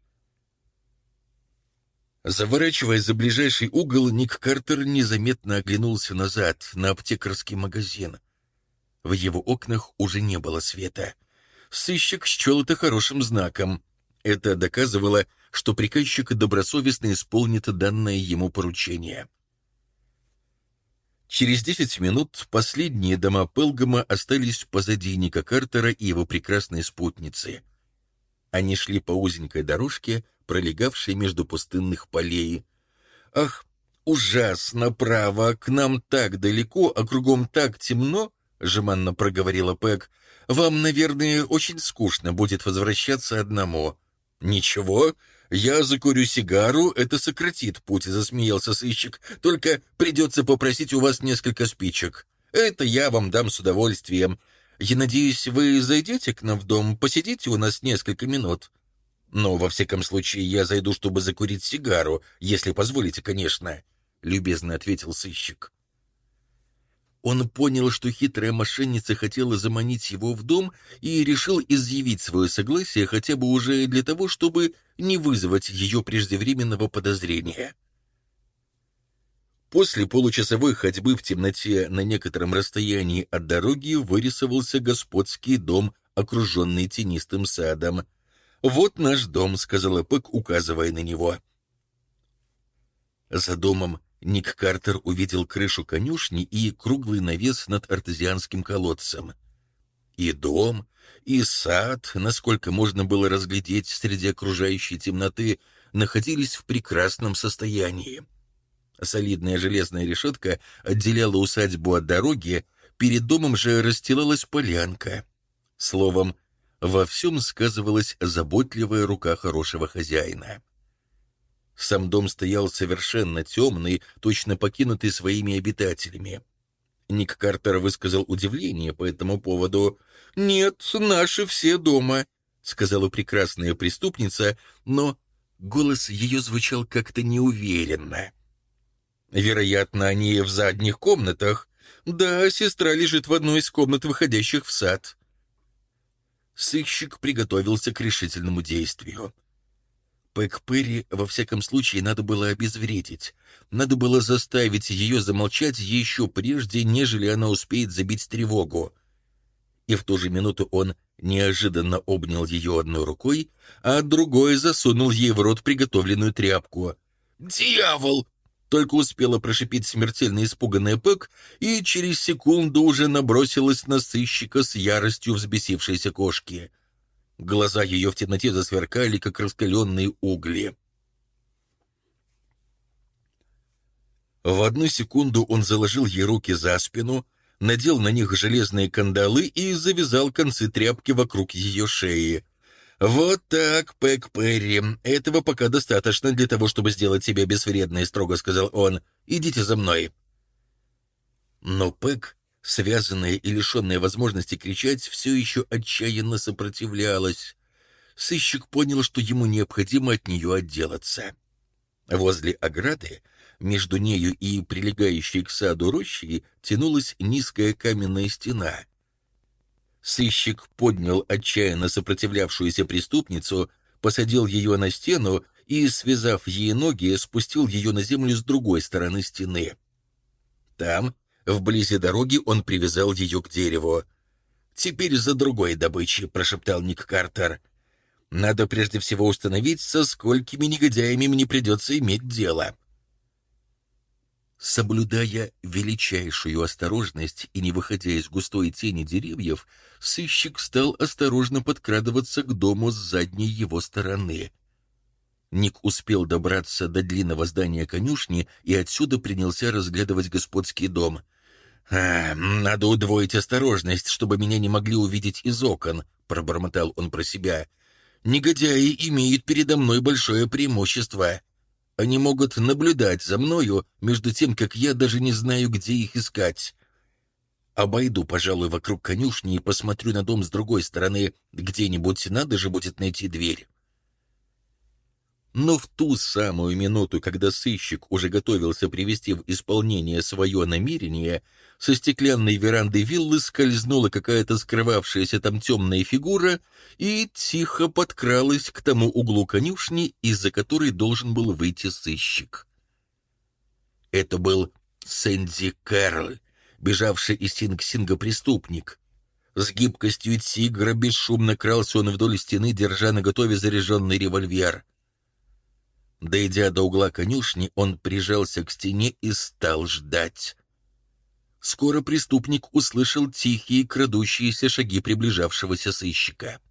Заворачивая за ближайший угол, Ник Картер незаметно оглянулся назад, на аптекарский магазин. В его окнах уже не было света. Сыщик счел это хорошим знаком. Это доказывало, что приказчик добросовестно исполнит данное ему поручение. Через 10 минут последние дома Пелгама остались позади Ника Картера и его прекрасной спутницы. Они шли по узенькой дорожке, пролегавшей между пустынных полей. «Ах, ужасно, право, к нам так далеко, а кругом так темно», — жеманно проговорила Пэг. «Вам, наверное, очень скучно будет возвращаться одному». «Ничего, я закурю сигару, это сократит путь», — засмеялся сыщик. «Только придется попросить у вас несколько спичек. Это я вам дам с удовольствием. Я надеюсь, вы зайдете к нам в дом, посидите у нас несколько минут. Но, во всяком случае, я зайду, чтобы закурить сигару, если позволите, конечно», — любезно ответил сыщик. Он понял, что хитрая мошенница хотела заманить его в дом, и решил изъявить свое согласие хотя бы уже для того, чтобы не вызвать ее преждевременного подозрения. После получасовой ходьбы в темноте на некотором расстоянии от дороги вырисовался господский дом, окруженный тенистым садом. «Вот наш дом», — сказала Пэг, указывая на него. За домом Ник Картер увидел крышу конюшни и круглый навес над артезианским колодцем. И дом, и сад, насколько можно было разглядеть среди окружающей темноты, находились в прекрасном состоянии. Солидная железная решетка отделяла усадьбу от дороги, перед домом же расстилалась полянка. Словом, во всем сказывалась заботливая рука хорошего хозяина. Сам дом стоял совершенно темный, точно покинутый своими обитателями. Ник Картер высказал удивление по этому поводу. «Нет, наши все дома», — сказала прекрасная преступница, но голос ее звучал как-то неуверенно. «Вероятно, они в задних комнатах. Да, сестра лежит в одной из комнат, выходящих в сад». Сыщик приготовился к решительному действию. Пэг Перри, во всяком случае, надо было обезвредить. Надо было заставить ее замолчать еще прежде, нежели она успеет забить тревогу. И в ту же минуту он неожиданно обнял ее одной рукой, а другой засунул ей в рот приготовленную тряпку. «Дьявол!» — только успела прошипеть смертельно испуганная Пэг, и через секунду уже набросилась на сыщика с яростью взбесившейся кошки. Глаза ее в темноте засверкали, как раскаленные угли. В одну секунду он заложил ей руки за спину, надел на них железные кандалы и завязал концы тряпки вокруг ее шеи. «Вот так, Пэг Перри, этого пока достаточно для того, чтобы сделать себя безвредной», — строго сказал он. «Идите за мной». Но Пэг, связанная и лишенная возможности кричать, все еще отчаянно сопротивлялась. Сыщик понял, что ему необходимо от нее отделаться. Возле ограды, между нею и прилегающей к саду рощей, тянулась низкая каменная стена. Сыщик поднял отчаянно сопротивлявшуюся преступницу, посадил ее на стену и, связав ей ноги, спустил ее на землю с другой стороны стены. Там, вблизи дороги, он привязал ее к дереву. «Теперь за другой добычей», — прошептал Ник Картер. «Надо прежде всего установить, со сколькими негодяями мне придется иметь дело». Соблюдая величайшую осторожность и не выходя из густой тени деревьев, сыщик стал осторожно подкрадываться к дому с задней его стороны. Ник успел добраться до длинного здания конюшни и отсюда принялся разглядывать господский дом. «Надо удвоить осторожность, чтобы меня не могли увидеть из окон», — пробормотал он про себя. «Негодяи имеют передо мной большое преимущество. Они могут наблюдать за мною, между тем, как я даже не знаю, где их искать». Обойду, пожалуй, вокруг конюшни и посмотрю на дом с другой стороны. Где-нибудь надо же будет найти дверь». Но в ту самую минуту, когда сыщик уже готовился привести в исполнение свое намерение, со стеклянной веранды виллы скользнула какая-то скрывавшаяся там темная фигура и тихо подкралась к тому углу конюшни, из-за которой должен был выйти сыщик. Это был Сэнди Кэрролл, бежавший из Синг-Синга преступник. С гибкостью тигра бесшумно крался он вдоль стены, держа наготове заряженный револьвер. Дойдя до угла конюшни, он прижался к стене и стал ждать. Скоро преступник услышал тихие, крадущиеся шаги приближавшегося сыщика.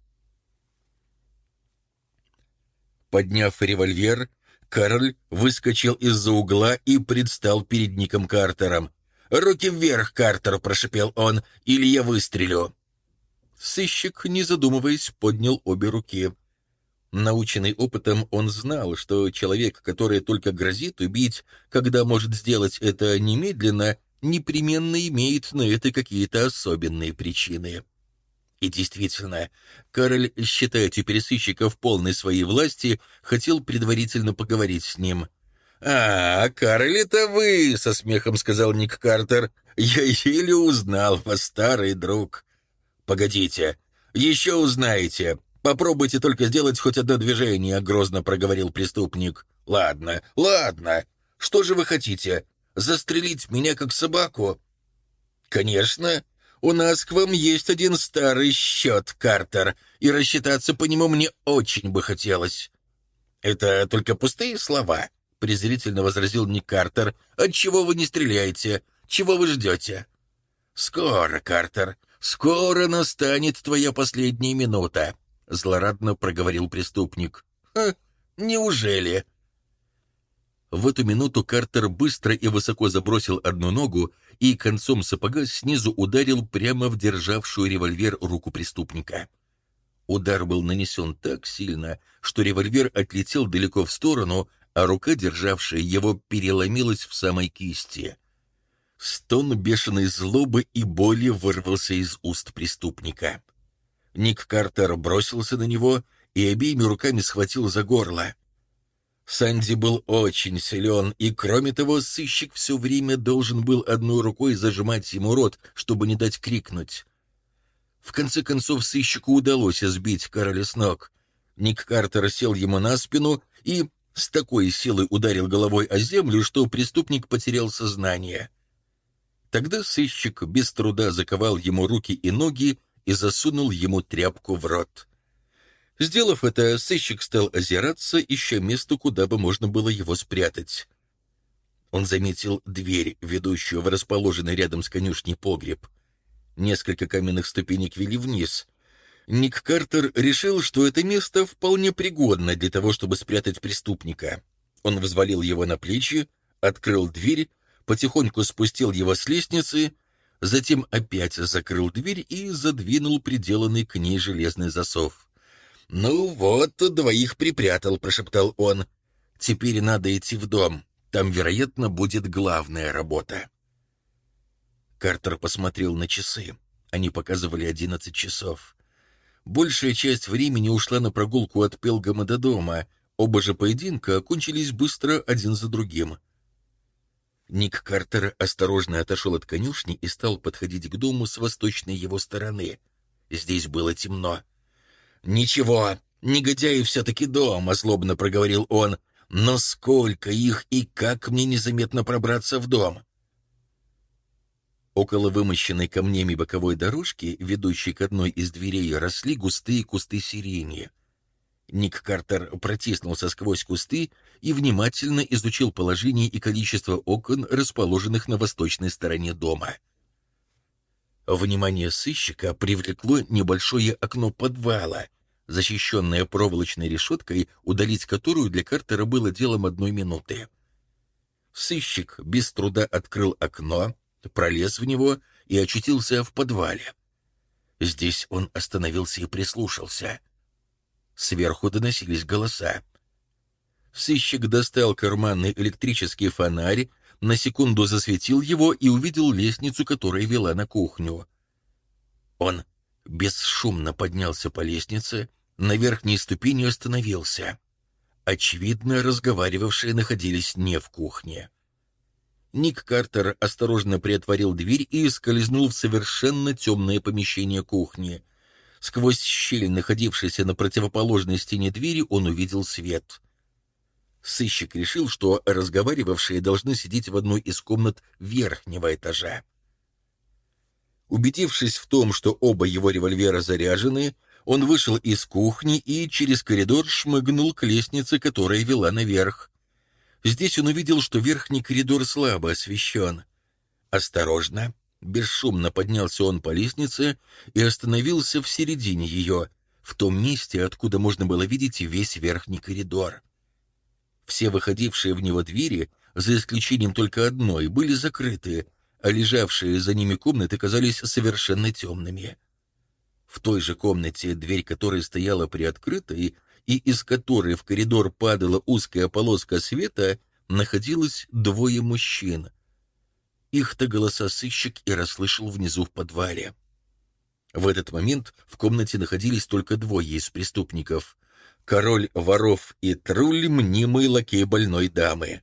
Подняв револьвер, Карль выскочил из-за угла и предстал перед Ником Картером. «Руки вверх, Картер!» — прошипел он. «Или я выстрелю!» Сыщик, не задумываясь, поднял обе руки. Наученный опытом, он знал, что человек, который только грозит убить, когда может сделать это немедленно, непременно имеет на это какие-то особенные причины. И действительно, Кароль, считая теперь сыщика в полной своей власти, хотел предварительно поговорить с ним. Кароль, это вы!» — со смехом сказал Ник Картер. «Я еле узнал вас, старый друг». «Погодите, еще узнаете. Попробуйте только сделать хоть одно движение», — грозно проговорил преступник. «Ладно, ладно. Что же вы хотите? Застрелить меня как собаку?» «Конечно. У нас к вам есть один старый счет, Картер, и рассчитаться по нему мне очень бы хотелось». «Это только пустые слова», — презрительно возразил Ник Картер. «Отчего вы не стреляете? Чего вы ждете?» «Скоро, Картер, скоро настанет твоя последняя минута», — злорадно проговорил преступник. Неужели?» В эту минуту Картер быстро и высоко забросил одну ногу и концом сапога снизу ударил прямо в державшую револьвер руку преступника. Удар был нанесен так сильно, что револьвер отлетел далеко в сторону, а рука, державшая его, переломилась в самой кисти. Стон бешеной злобы и боли вырвался из уст преступника. Ник Картер бросился на него и обеими руками схватил за горло. Санди был очень силен, и, кроме того, сыщик все время должен был одной рукой зажимать ему рот, чтобы не дать крикнуть. В конце концов, сыщику удалось сбить Кароля с ног. Ник Картер сел ему на спину и с такой силой ударил головой о землю, что преступник потерял сознание. Тогда сыщик без труда заковал ему руки и ноги и засунул ему тряпку в рот. Сделав это, сыщик стал озираться, ища место, куда бы можно было его спрятать. Он заметил дверь, ведущую в расположенный рядом с конюшней погреб. Несколько каменных ступенек вели вниз. Ник Картер решил, что это место вполне пригодно для того, чтобы спрятать преступника. Он взвалил его на плечи, открыл дверь, потихоньку спустил его с лестницы, затем опять закрыл дверь и задвинул приделанный к ней железный засов. «Ну вот, двоих припрятал», — прошептал он. «Теперь надо идти в дом. Там, вероятно, будет главная работа». Картер посмотрел на часы. Они показывали 11 часов. Большая часть времени ушла на прогулку от Пелгама до дома. Оба же поединка окончились быстро один за другим. Ник Картер осторожно отошел от конюшни и стал подходить к дому с восточной его стороны. Здесь было темно. «Ничего, негодяи все-таки дома», — злобно проговорил он. «Но сколько их и как мне незаметно пробраться в дом?» Около вымощенной камнями боковой дорожки, ведущей к одной из дверей, росли густые кусты сирени. Ник Картер протиснулся сквозь кусты и внимательно изучил положение и количество окон, расположенных на восточной стороне дома. Внимание сыщика привлекло небольшое окно подвала, защищенное проволочной решеткой, удалить которую для Картера было делом 1 минуты. Сыщик без труда открыл окно, пролез в него и очутился в подвале. Здесь он остановился и прислушался. Сверху доносились голоса. Сыщик достал карманный электрический фонарь, на секунду засветил его и увидел лестницу, которая вела на кухню. Он бесшумно поднялся по лестнице, на верхней ступени остановился. Очевидно, разговаривавшие находились не в кухне. Ник Картер осторожно приотворил дверь и скользнул в совершенно темное помещение кухни. Сквозь щель, находившейся на противоположной стене двери, он увидел свет. Сыщик решил, что разговаривавшие должны сидеть в одной из комнат верхнего этажа. Убедившись в том, что оба его револьвера заряжены, он вышел из кухни и через коридор шмыгнул к лестнице, которая вела наверх. Здесь он увидел, что верхний коридор слабо освещен. Осторожно, бесшумно поднялся он по лестнице и остановился в середине ее, в том месте, откуда можно было видеть весь верхний коридор. Все выходившие в него двери, за исключением только одной, были закрыты, а лежавшие за ними комнаты казались совершенно темными. В той же комнате, дверь которой стояла приоткрытой, и из которой в коридор падала узкая полоска света, находилось двое мужчин. Их-то голоса сыщик и расслышал внизу в подвале. В этот момент в комнате находились только двое из преступников — король воров и Труль, мнимый лакей больной дамы.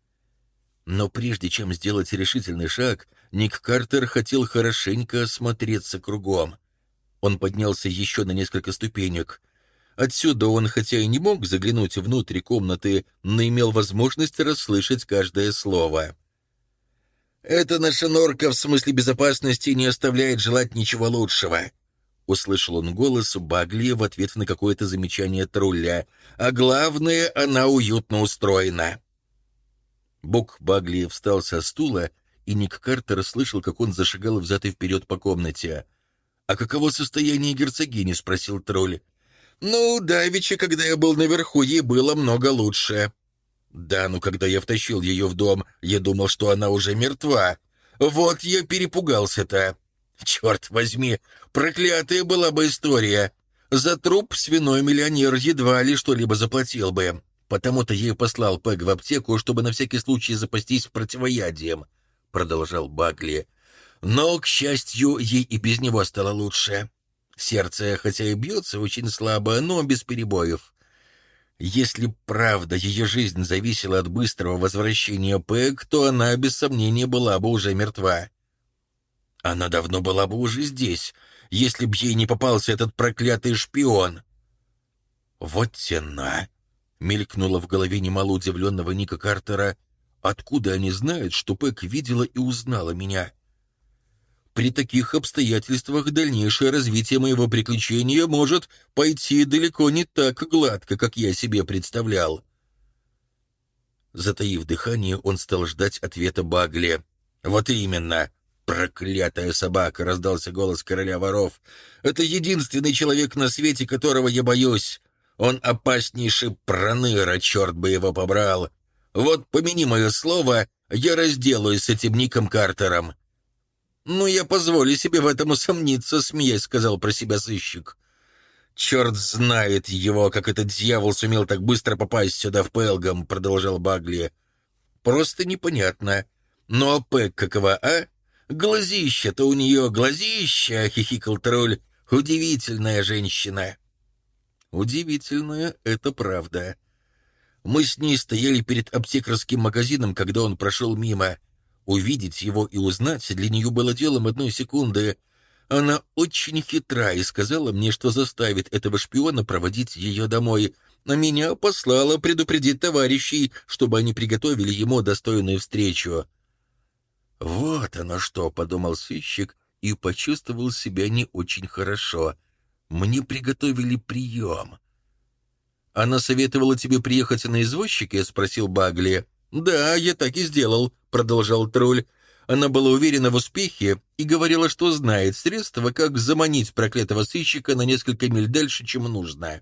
Но прежде чем сделать решительный шаг, Ник Картер хотел хорошенько осмотреться кругом. Он поднялся еще на несколько ступенек. Отсюда он, хотя и не мог заглянуть внутрь комнаты, но имел возможность расслышать каждое слово. «Эта наша норка в смысле безопасности не оставляет желать ничего лучшего», — услышал он голос Багли в ответ на какое-то замечание Трулля. «А главное, она уютно устроена». Бук Багли встал со стула, и Ник Картер слышал, как он зашагал взад и вперед по комнате. «А каково состояние герцогини?» — спросил Труль. «Ну, давеча, когда я был наверху, ей было много лучше». «Да, ну когда я втащил ее в дом, я думал, что она уже мертва. Вот я перепугался-то. Черт возьми, проклятая была бы история. За труп свиной миллионер едва ли что-либо заплатил бы. Потому-то я и послал Пэг в аптеку, чтобы на всякий случай запастись противоядием», — продолжал Багли. «Но, к счастью, ей и без него стало лучше. Сердце, хотя и бьется очень слабо, но без перебоев. Если правда ее жизнь зависела от быстрого возвращения Пэг, то она, без сомнения, была бы уже мертва. Она давно была бы уже здесь, если б ей не попался этот проклятый шпион». «Вот тена!» — мелькнуло в голове немало удивленного Ника Картера. «Откуда они знают, что Пэг видела и узнала меня? При таких обстоятельствах дальнейшее развитие моего приключения может пойти далеко не так гладко, как я себе представлял». Затаив дыхание, он стал ждать ответа Багли. «Вот именно, проклятая собака!» — раздался голос короля воров. «Это единственный человек на свете, которого я боюсь. Он опаснейший проныра, черт бы его побрал. Вот, помяни мое слово, я разделаюсь с этим Ником Картером». «Ну, я позволю себе в этом усомниться», — смеясь сказал про себя сыщик. «Черт знает его, как этот дьявол сумел так быстро попасть сюда в Пэлгам», — продолжал Багли. «Просто непонятно. Ну а Пэг какова, а? Глазища-то у нее, глазища!» — хихикал Тролль. «Удивительная женщина». «Удивительная — это правда. Мы с ней стояли перед аптекарским магазином, когда он прошел мимо. Увидеть его и узнать для нее было делом одной секунды. Она очень хитра и сказала мне, что заставит этого шпиона проводить ее домой, а меня послала предупредить товарищей, чтобы они приготовили ему достойную встречу». «Вот оно что», — подумал сыщик и почувствовал себя не очень хорошо. «Мне приготовили прием». «Она советовала тебе приехать на извозчике?» — спросил Багли. «Да, я так и сделал», — продолжал Тролль. «Она была уверена в успехе и говорила, что знает средства, как заманить проклятого сыщика на несколько миль дальше, чем нужно».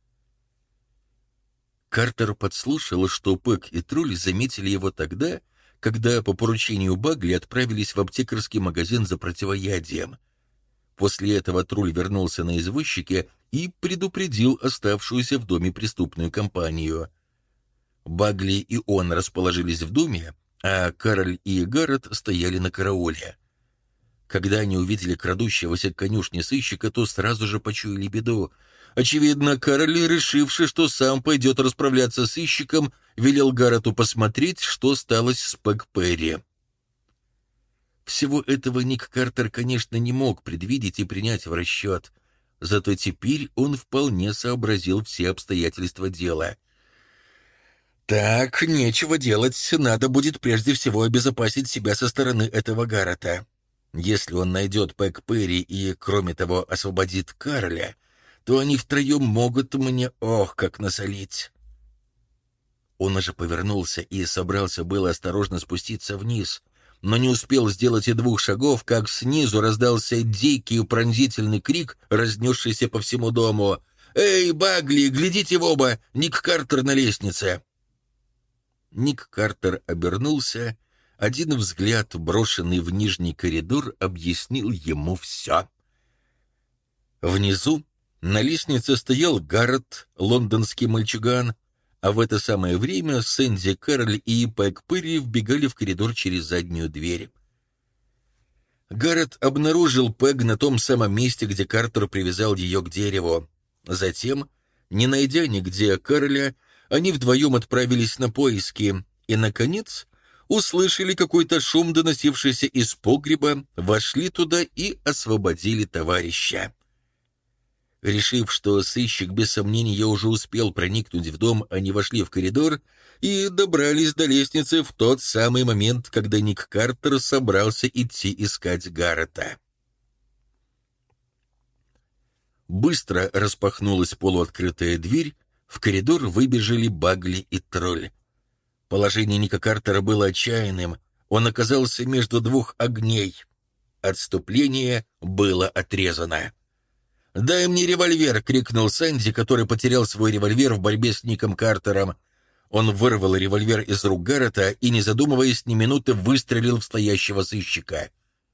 Картер подслушал, что Пэг и Тролль заметили его тогда, когда по поручению Багли отправились в аптекарский магазин за противоядием. После этого Тролль вернулся на извозчике и предупредил оставшуюся в доме преступную компанию. Багли и он расположились в доме, а Кароль и Гаррет стояли на карауле. Когда они увидели крадущегося к конюшне сыщика, то сразу же почуяли беду. Очевидно, Кароль, решивший, что сам пойдет расправляться с сыщиком, велел Гаррету посмотреть, что сталось с Пэг Перри. Всего этого Ник Картер, конечно, не мог предвидеть и принять в расчет. Зато теперь он вполне сообразил все обстоятельства дела. «Так, нечего делать. Надо будет прежде всего обезопасить себя со стороны этого Гаррета. Если он найдет Пэг Перри и, кроме того, освободит Кароля, то они втроем могут мне, как насолить». Он уже повернулся и собрался было осторожно спуститься вниз, но не успел сделать и 2 шагов, как снизу раздался дикий пронзительный крик, разнесшийся по всему дому. «Эй, Багли, глядите в оба! Ник Картер на лестнице!» Ник Картер обернулся. Один взгляд, брошенный в нижний коридор, объяснил ему все. Внизу на лестнице стоял Гаррет, лондонский мальчуган, а в это самое время Сэнди Кароль и Пэг Перри вбегали в коридор через заднюю дверь. Гаррет обнаружил Пэг на том самом месте, где Картер привязал ее к дереву. Затем, не найдя нигде Кароля, они вдвоем отправились на поиски и, наконец, услышали какой-то шум, доносившийся из погреба, вошли туда и освободили товарища. Решив, что сыщик без сомнения уже успел проникнуть в дом, они вошли в коридор и добрались до лестницы в тот самый момент, когда Ник Картер собрался идти искать Гаррета. Быстро распахнулась полуоткрытая дверь, в коридор выбежали Багли и Тролль. Положение Ника Картера было отчаянным. Он оказался между 2 огней. Отступление было отрезано. «Дай мне револьвер!» — крикнул Сэнди, который потерял свой револьвер в борьбе с Ником Картером. Он вырвал револьвер из рук Гаррета и, не задумываясь ни минуты, выстрелил в стоящего сыщика.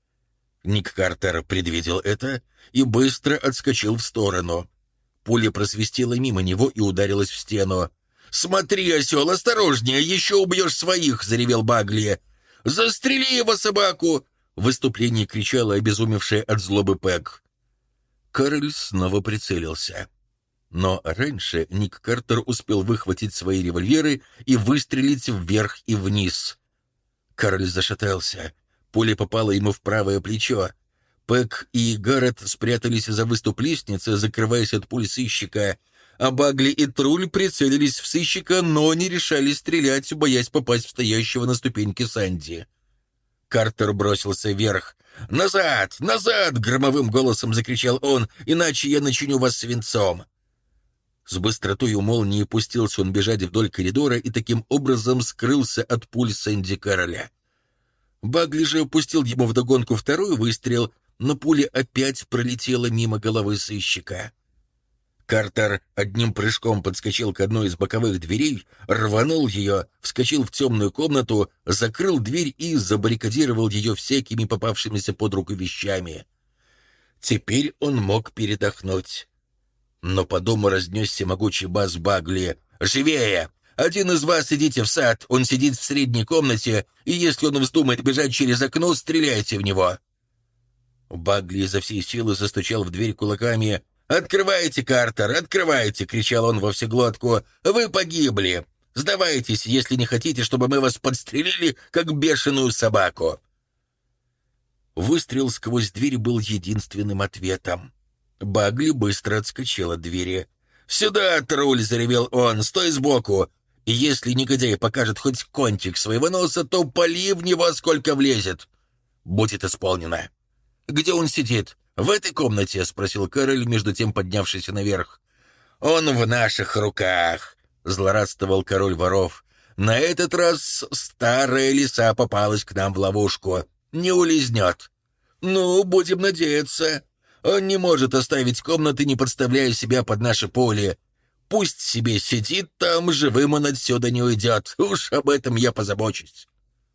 Ник Картер предвидел это и быстро отскочил в сторону. Пуля просвистела мимо него и ударилась в стену. «Смотри, осел, осторожнее, еще убьешь своих!» — заревел Багли. «Застрели его, собаку!» — в выступлении кричала обезумевшая от злобы Пэг. Кароль снова прицелился. Но раньше Ник Картер успел выхватить свои револьверы и выстрелить вверх и вниз. Кароль зашатался. Пуля попала ему в правое плечо. Пэг и Гаррет спрятались за выступ лестницы, закрываясь от пуль сыщика, а Багли и Труль прицелились в сыщика, но не решались стрелять, боясь попасть в стоящего на ступеньке Санди. Картер бросился вверх. «Назад! Назад!» — громовым голосом закричал он. «Иначе я начиню вас свинцом!» С быстротой у молнии пустился он бежать вдоль коридора и таким образом скрылся от пуль Сэнди Кароля. Багли же пустил ему вдогонку второй выстрел, но пуля опять пролетела мимо головы сыщика. Картер одним прыжком подскочил к одной из боковых дверей, рванул ее, вскочил в темную комнату, закрыл дверь и забаррикадировал ее всякими попавшимися под руку вещами. Теперь он мог передохнуть. Но по дому разнесся могучий бас Багли. «Живее! Один из вас идите в сад, он сидит в средней комнате, и если он вздумает бежать через окно, стреляйте в него!» Багли изо всей силы застучал в дверь кулаками. «Открывайте, Картер, открывайте!» — кричал он во всеглотку. «Вы погибли! Сдавайтесь, если не хотите, чтобы мы вас подстрелили, как бешеную собаку!» Выстрел сквозь дверь был единственным ответом. Багли быстро отскочил от двери. «Сюда, Труль!» — заревел он. «Стой сбоку! И если негодяй покажет хоть кончик своего носа, то пали в него, сколько влезет! Будет исполнено!» «Где он сидит? В этой комнате?» — спросил Кароль, между тем поднявшийся наверх. «Он в наших руках!» — злорадствовал король воров. «На этот раз старая лиса попалась к нам в ловушку. Не улизнет. Ну, будем надеяться. Он не может оставить комнаты, не подставляя себя под наше поле. Пусть себе сидит там, живым он отсюда не уйдет. Уж об этом я позабочусь».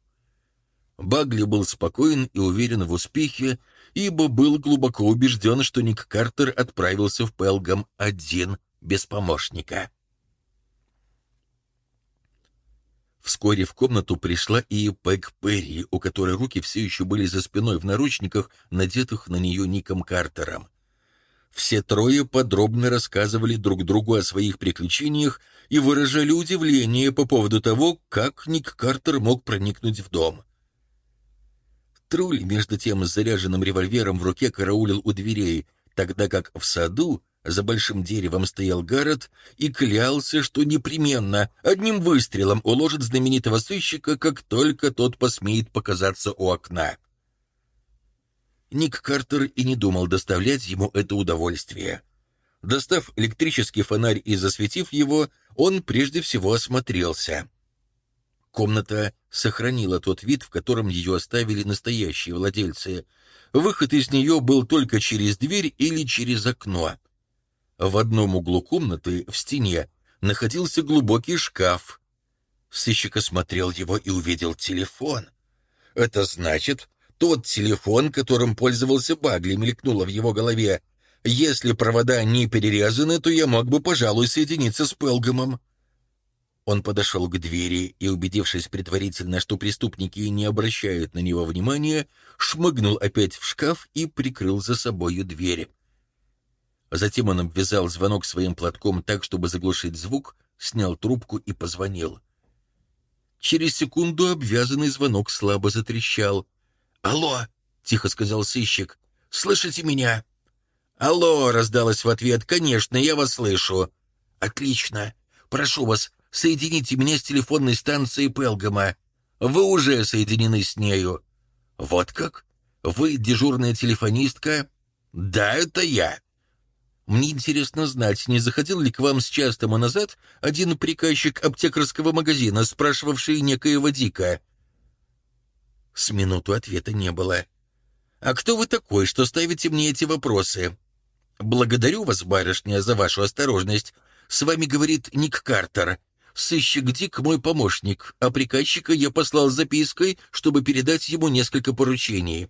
Багли был спокоен и уверен в успехе, ибо был глубоко убежден, что Ник Картер отправился в Пелгам один, без помощника. Вскоре в комнату пришла и Пэг Перри, у которой руки все еще были за спиной в наручниках, надетых на нее Ником Картером. Все трое подробно рассказывали друг другу о своих приключениях и выражали удивление по поводу того, как Ник Картер мог проникнуть в дом. Труль, между тем, с заряженным револьвером в руке караулил у дверей, тогда как в саду за большим деревом стоял Гаррет и клялся, что непременно одним выстрелом уложит знаменитого сыщика, как только тот посмеет показаться у окна. Ник Картер и не думал доставлять ему это удовольствие. Достав электрический фонарь и засветив его, он прежде всего осмотрелся. Комната сохранила тот вид, в котором ее оставили настоящие владельцы. Выход из нее был только через дверь или через окно. В одном углу комнаты, в стене, находился глубокий шкаф. Сыщик осмотрел его и увидел телефон. Это значит, тот телефон, которым пользовался Багли, мелькнуло в его голове. Если провода не перерезаны, то я мог бы, пожалуй, соединиться с Пелгамом. Он подошел к двери и, убедившись предварительно, что преступники не обращают на него внимания, шмыгнул опять в шкаф и прикрыл за собою дверь. Затем он обвязал звонок своим платком так, чтобы заглушить звук, снял трубку и позвонил. Через секунду обвязанный звонок слабо затрещал. «Алло!» — тихо сказал сыщик. «Слышите меня?» «Алло!» — раздалось в ответ. «Конечно, я вас слышу». «Отлично. Прошу вас, соедините меня с телефонной станцией Пелгама. Вы уже соединены с нею». «Вот как? Вы дежурная телефонистка?» «Да, это я». «Мне интересно знать, не заходил ли к вам с час тому назад один приказчик аптекарского магазина, спрашивавший некоего Дика?» С минуту ответа не было. «А кто вы такой, что ставите мне эти вопросы?» «Благодарю вас, барышня, за вашу осторожность. С вами говорит Ник Картер. Сыщик Дик мой помощник, а приказчика я послал с запиской, чтобы передать ему несколько поручений».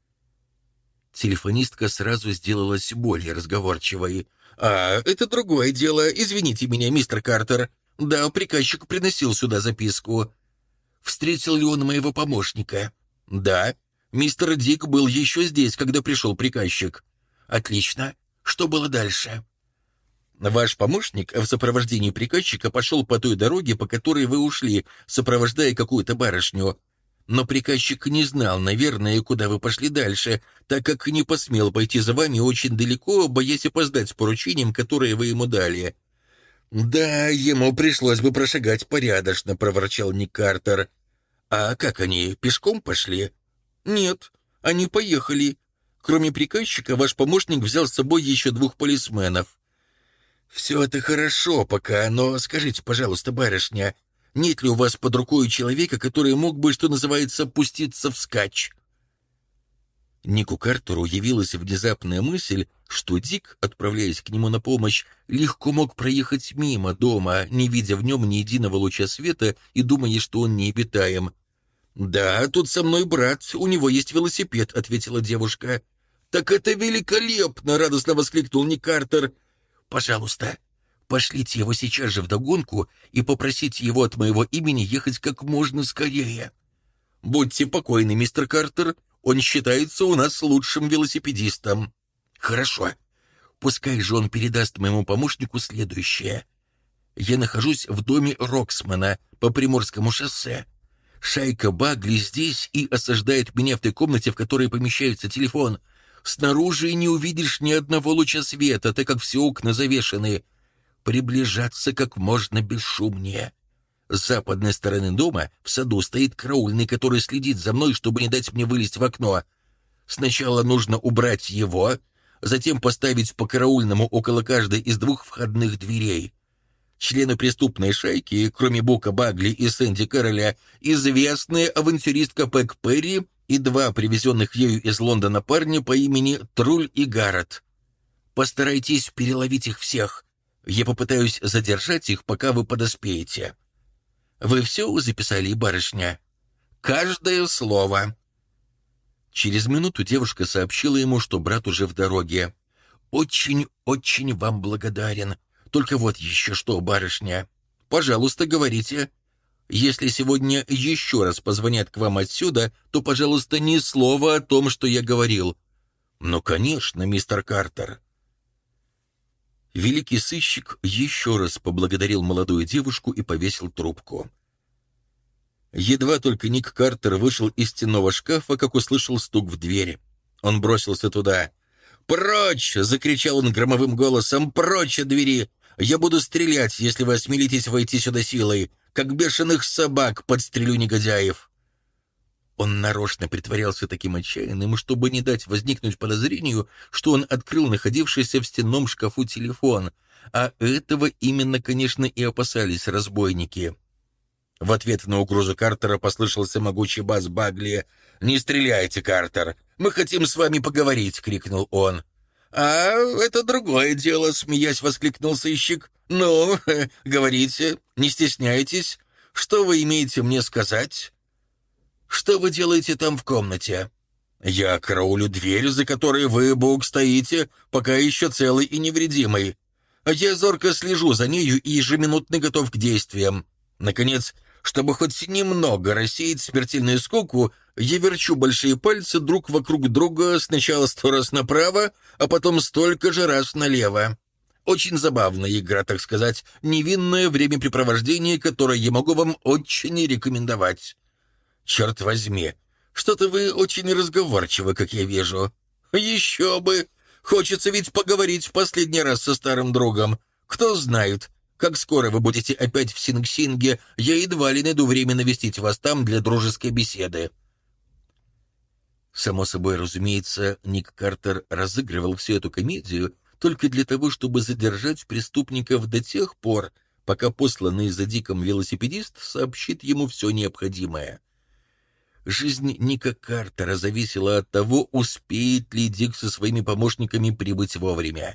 Телефонистка сразу сделалась более разговорчивой. «А, это другое дело. Извините меня, мистер Картер. Да, приказчик приносил сюда записку». «Встретил ли он моего помощника?» «Да. Мистер Дик был еще здесь, когда пришел приказчик». «Отлично. Что было дальше?» «Ваш помощник в сопровождении приказчика пошел по той дороге, по которой вы ушли, сопровождая какую-то барышню. Но приказчик не знал, наверное, куда вы пошли дальше, так как не посмел пойти за вами очень далеко, боясь опоздать с поручением, которое вы ему дали». «Да, ему пришлось бы прошагать порядочно», — проворчал Ник Картер. «А как они, пешком пошли?» «Нет, они поехали. Кроме приказчика, ваш помощник взял с собой еще 2 полисменов». «Все это хорошо пока, но скажите, пожалуйста, барышня, нет ли у вас под рукой человека, который мог бы, что называется, пуститься вскачь?» Нику Картеру явилась внезапная мысль, что Дик, отправляясь к нему на помощь, легко мог проехать мимо дома, не видя в нем ни единого луча света и думая, что он необитаем. «Да, тут со мной брат, у него есть велосипед», — ответила девушка. «Так это великолепно!» — радостно воскликнул Ник Картер. «Пожалуйста, пошлите его сейчас же вдогонку и попросите его от моего имени ехать как можно скорее». «Будьте покойны, мистер Картер, он считается у нас лучшим велосипедистом». «Хорошо. Пускай же он передаст моему помощнику следующее. Я нахожусь в доме Роксмана по Приморскому шоссе. Шайка Багли здесь и осаждает меня в той комнате, в которой помещается телефон. Снаружи не увидишь ни одного луча света, так как все окна завешены. Приближаться как можно бесшумнее. С западной стороны дома в саду стоит караульный, который следит за мной, чтобы не дать мне вылезть в окно. Сначала нужно убрать его, затем поставить по караульному около каждой из 2 входных дверей. Члены преступной шайки, кроме Бука Багли и Сэнди Кэрролля, известная авантюристка Пэг Перри и 2 привезенных ею из Лондона парня по имени Труль и Гаррет. Постарайтесь переловить их всех. Я попытаюсь задержать их, пока вы подоспеете. Вы все записали, барышня?» «Каждое слово». Через минуту девушка сообщила ему, что брат уже в дороге. «Очень-очень вам благодарен. Только вот еще что, барышня. Пожалуйста, говорите». Если сегодня еще раз позвонят к вам отсюда, то, пожалуйста, ни слова о том, что я говорил». «Ну, конечно, мистер Картер». Великий сыщик еще раз поблагодарил молодую девушку и повесил трубку. Едва только Ник Картер вышел из стенного шкафа, как услышал стук в двери. Он бросился туда. «Прочь!» — закричал он громовым голосом. «Прочь от двери! Я буду стрелять, если вы осмелитесь войти сюда силой. Как бешеных собак подстрелю негодяев!» Он нарочно притворялся таким отчаянным, чтобы не дать возникнуть подозрению, что он открыл находившийся в стенном шкафу телефон, а этого именно, конечно, и опасались разбойники. В ответ на угрозу Картера послышался могучий бас Багли. «Не стреляйте, Картер! Мы хотим с вами поговорить!» — крикнул он. «А, это другое дело!» — смеясь воскликнул сыщик. «Ну, говорите, не стесняйтесь. Что вы имеете мне сказать?» «Что вы делаете там в комнате?» «Я караулю дверь, за которой вы, Бог, стоите, пока еще целый и невредимый. Я зорко слежу за нею и ежеминутно готов к действиям. Наконец, чтобы хоть немного рассеять смертельную скуку, я верчу большие пальцы друг вокруг друга сначала 100 раз направо, а потом столько же раз налево. Очень забавная игра, так сказать, невинное времяпрепровождение, которое я могу вам очень рекомендовать. Черт возьми, что-то вы очень разговорчивы, как я вижу. Еще бы! Хочется ведь поговорить в последний раз со старым другом. Кто знает, как скоро вы будете опять в Синг-Синге, я едва ли найду время навестить вас там для дружеской беседы». Само собой, разумеется, Ник Картер разыгрывал всю эту комедию только для того, чтобы задержать преступников до тех пор, пока посланный за Диком велосипедист сообщит ему все необходимое. Жизнь Ника Картера зависела от того, успеет ли Дик со своими помощниками прибыть вовремя.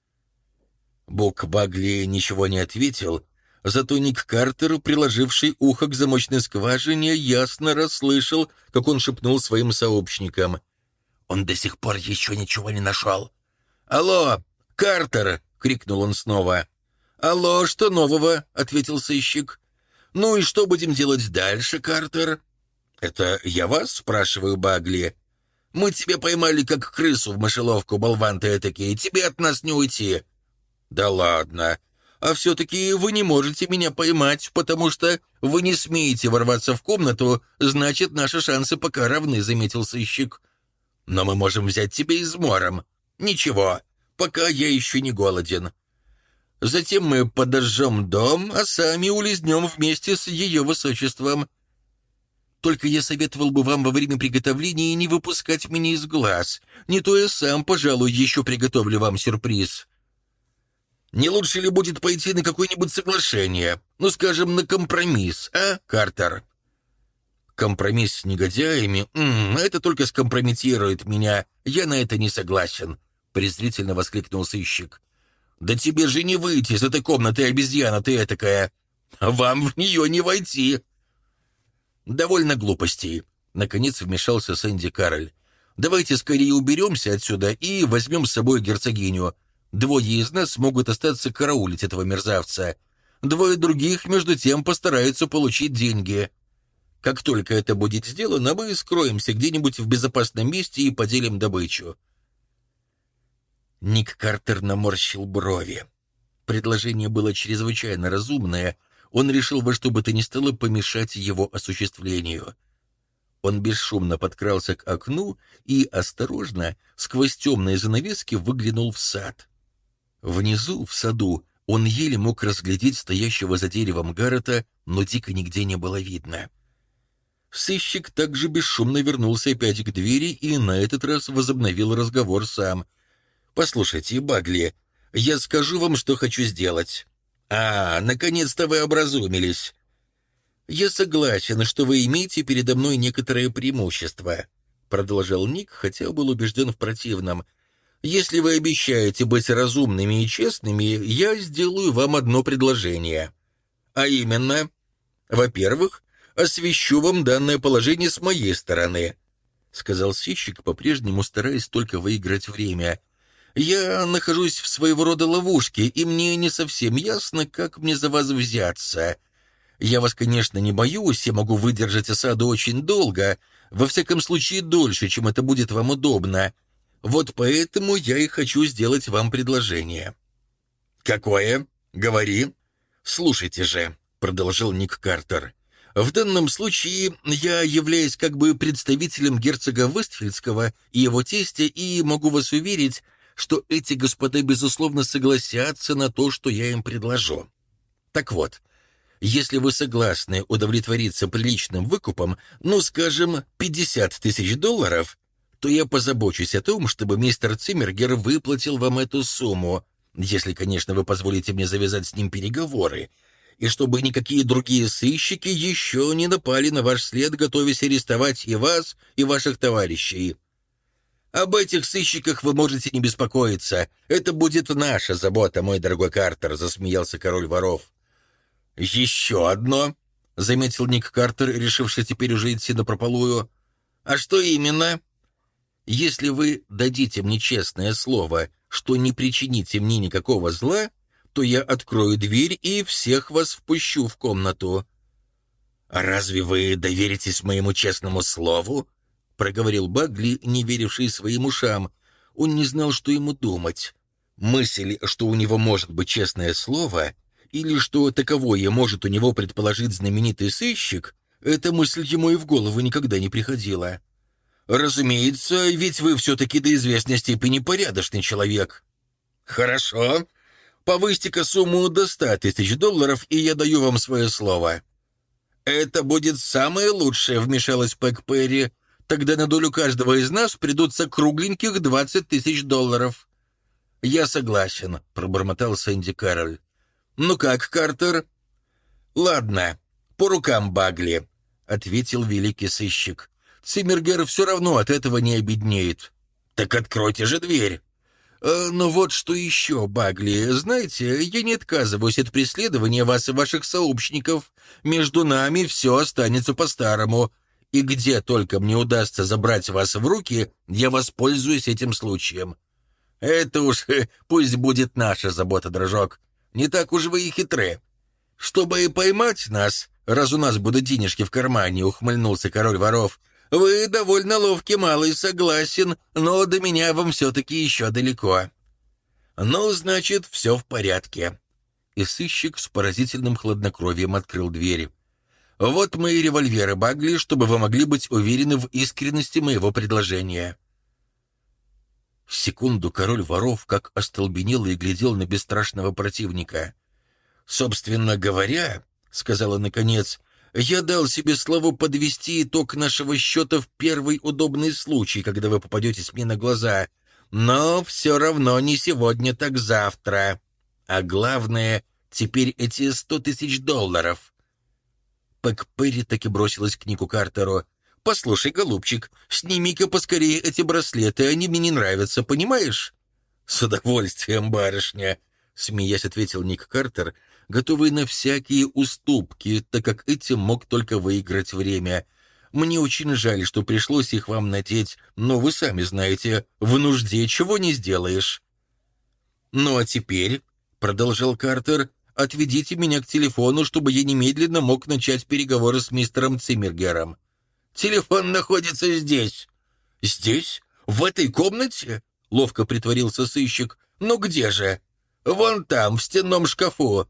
Бог Багли ничего не ответил, зато Ник Картер, приложивший ухо к замочной скважине, ясно расслышал, как он шепнул своим сообщникам. «Он до сих пор еще ничего не нашел». «Алло, Картер!» — крикнул он снова. «Алло, что нового?» — ответил сыщик. «Ну и что будем делать дальше, Картер?» «Это я вас спрашиваю, Багли? Мы тебя поймали как крысу в мышеловку, болван ты этакий, тебе от нас не уйти». «Да ладно. А все-таки вы не можете меня поймать, потому что вы не смеете ворваться в комнату, значит, наши шансы пока равны», — заметил сыщик. «Но мы можем взять тебя измором. Ничего, пока я еще не голоден. Затем мы подожжем дом, а сами улизнем вместе с ее высочеством. Только я советовал бы вам во время приготовления не выпускать меня из глаз. Не то я сам, пожалуй, еще приготовлю вам сюрприз. Не лучше ли будет пойти на какое-нибудь соглашение? Ну, скажем, на компромисс, а, Картер?» «Компромисс с негодяями? Это только скомпрометирует меня. Я на это не согласен», — презрительно воскликнул сыщик. «Да тебе же не выйти из этой комнаты, обезьяна ты этакая. Вам в нее не войти». «Довольно глупостей», — наконец вмешался Сэнди Кароль. «Давайте скорее уберемся отсюда и возьмем с собой герцогиню. Двое из нас могут остаться караулить этого мерзавца. Двое других, между тем, постараются получить деньги. Как только это будет сделано, мы скроемся где-нибудь в безопасном месте и поделим добычу». Ник Картер наморщил брови. Предложение было чрезвычайно разумное. Он решил во что бы то ни стало помешать его осуществлению. Он бесшумно подкрался к окну и осторожно, сквозь темные занавески, выглянул в сад. Внизу, в саду, он еле мог разглядеть стоящего за деревом Гаррета, но Дика нигде не было видно. Сыщик также бесшумно вернулся опять к двери и на этот раз возобновил разговор сам. «Послушайте, Багли, я скажу вам, что хочу сделать». Наконец-то вы образумились. «Я согласен, что вы имеете передо мной некоторое преимущество», — продолжал Ник, хотя был убежден в противном. «Если вы обещаете быть разумными и честными, я сделаю вам одно предложение. А именно, во-первых, освещу вам данное положение с моей стороны», — сказал сыщик, по-прежнему стараясь только выиграть время. «Я нахожусь в своего рода ловушке, и мне не совсем ясно, как мне за вас взяться. Я вас, конечно, не боюсь, я могу выдержать осаду очень долго, во всяком случае дольше, чем это будет вам удобно. Вот поэтому я и хочу сделать вам предложение». «Какое? Говори». «Слушайте же», — продолжал Ник Картер, «в данном случае я являюсь как бы представителем герцога Вестфельдского и его тестя, и могу вас уверить, что эти господа, безусловно, согласятся на то, что я им предложу. Так вот, если вы согласны удовлетвориться приличным выкупом, ну, скажем, $50 000, то я позабочусь о том, чтобы мистер Циммергер выплатил вам эту сумму, если, конечно, вы позволите мне завязать с ним переговоры, и чтобы никакие другие сыщики еще не напали на ваш след, готовясь арестовать и вас, и ваших товарищей. Об этих сыщиках вы можете не беспокоиться. Это будет наша забота, мой дорогой Картер», — засмеялся король воров. «Еще одно», — заметил Ник Картер, решивший теперь уже идти напропалую. «А что именно?» «Если вы дадите мне честное слово, что не причините мне никакого зла, то я открою дверь и всех вас впущу в комнату». «А разве вы доверитесь моему честному слову?» — проговорил Багли, не веривший своим ушам. Он не знал, что ему думать. Мысль, что у него может быть честное слово, или что таковое может у него предположить знаменитый сыщик, эта мысль ему и в голову никогда не приходила. «Разумеется, ведь вы все-таки до известной степени порядочный человек». «Хорошо. Повысьте-ка сумму до $100 000, и я даю вам свое слово». «Это будет самое лучшее», — вмешалась Пэк Перри. «Тогда на долю каждого из нас придутся кругленьких $20 000». «Я согласен», — пробормотал Сэнди Кароль. «Ну как, Картер?» «Ладно, по рукам, Багли», — ответил великий сыщик. «Циммергер все равно от этого не обеднеет». «Так откройте же дверь». «Ну вот что еще, Багли. Знаете, я не отказываюсь от преследования вас и ваших сообщников. Между нами все останется по-старому. И где только мне удастся забрать вас в руки, я воспользуюсь этим случаем». «Это уж пусть будет наша забота, дружок. Не так уж вы и хитры. Чтобы и поймать нас, раз у нас будут денежки в кармане», — ухмыльнулся король воров, — «вы довольно ловкий малый, согласен, но до меня вам все-таки еще далеко». «Ну, значит, все в порядке». И сыщик с поразительным хладнокровием открыл двери. «Вот мои револьверы, Багли, чтобы вы могли быть уверены в искренности моего предложения». Секунду король воров как остолбенел и глядел на бесстрашного противника. «Собственно говоря, — сказал он наконец, — я дал себе слово подвести итог нашего счета в первый удобный случай, когда вы попадетесь мне на глаза. Но все равно не сегодня, так завтра. А главное, теперь эти $100 000. Пэк Перри таки бросилась к Нику Картеру. «Послушай, голубчик, сними-ка поскорее эти браслеты, они мне не нравятся, понимаешь?» «С удовольствием, барышня», — смеясь ответил Ник Картер, готовый на всякие уступки, так как этим мог только выиграть время. «Мне очень жаль, что пришлось их вам надеть, но вы сами знаете, в нужде чего не сделаешь». «Ну а теперь», — продолжал Картер, — «отведите меня к телефону, чтобы я немедленно мог начать переговоры с мистером Циммергером». «Телефон находится здесь». «Здесь? В этой комнате?» — ловко притворился сыщик. «Ну где же?» «Вон там, в стенном шкафу».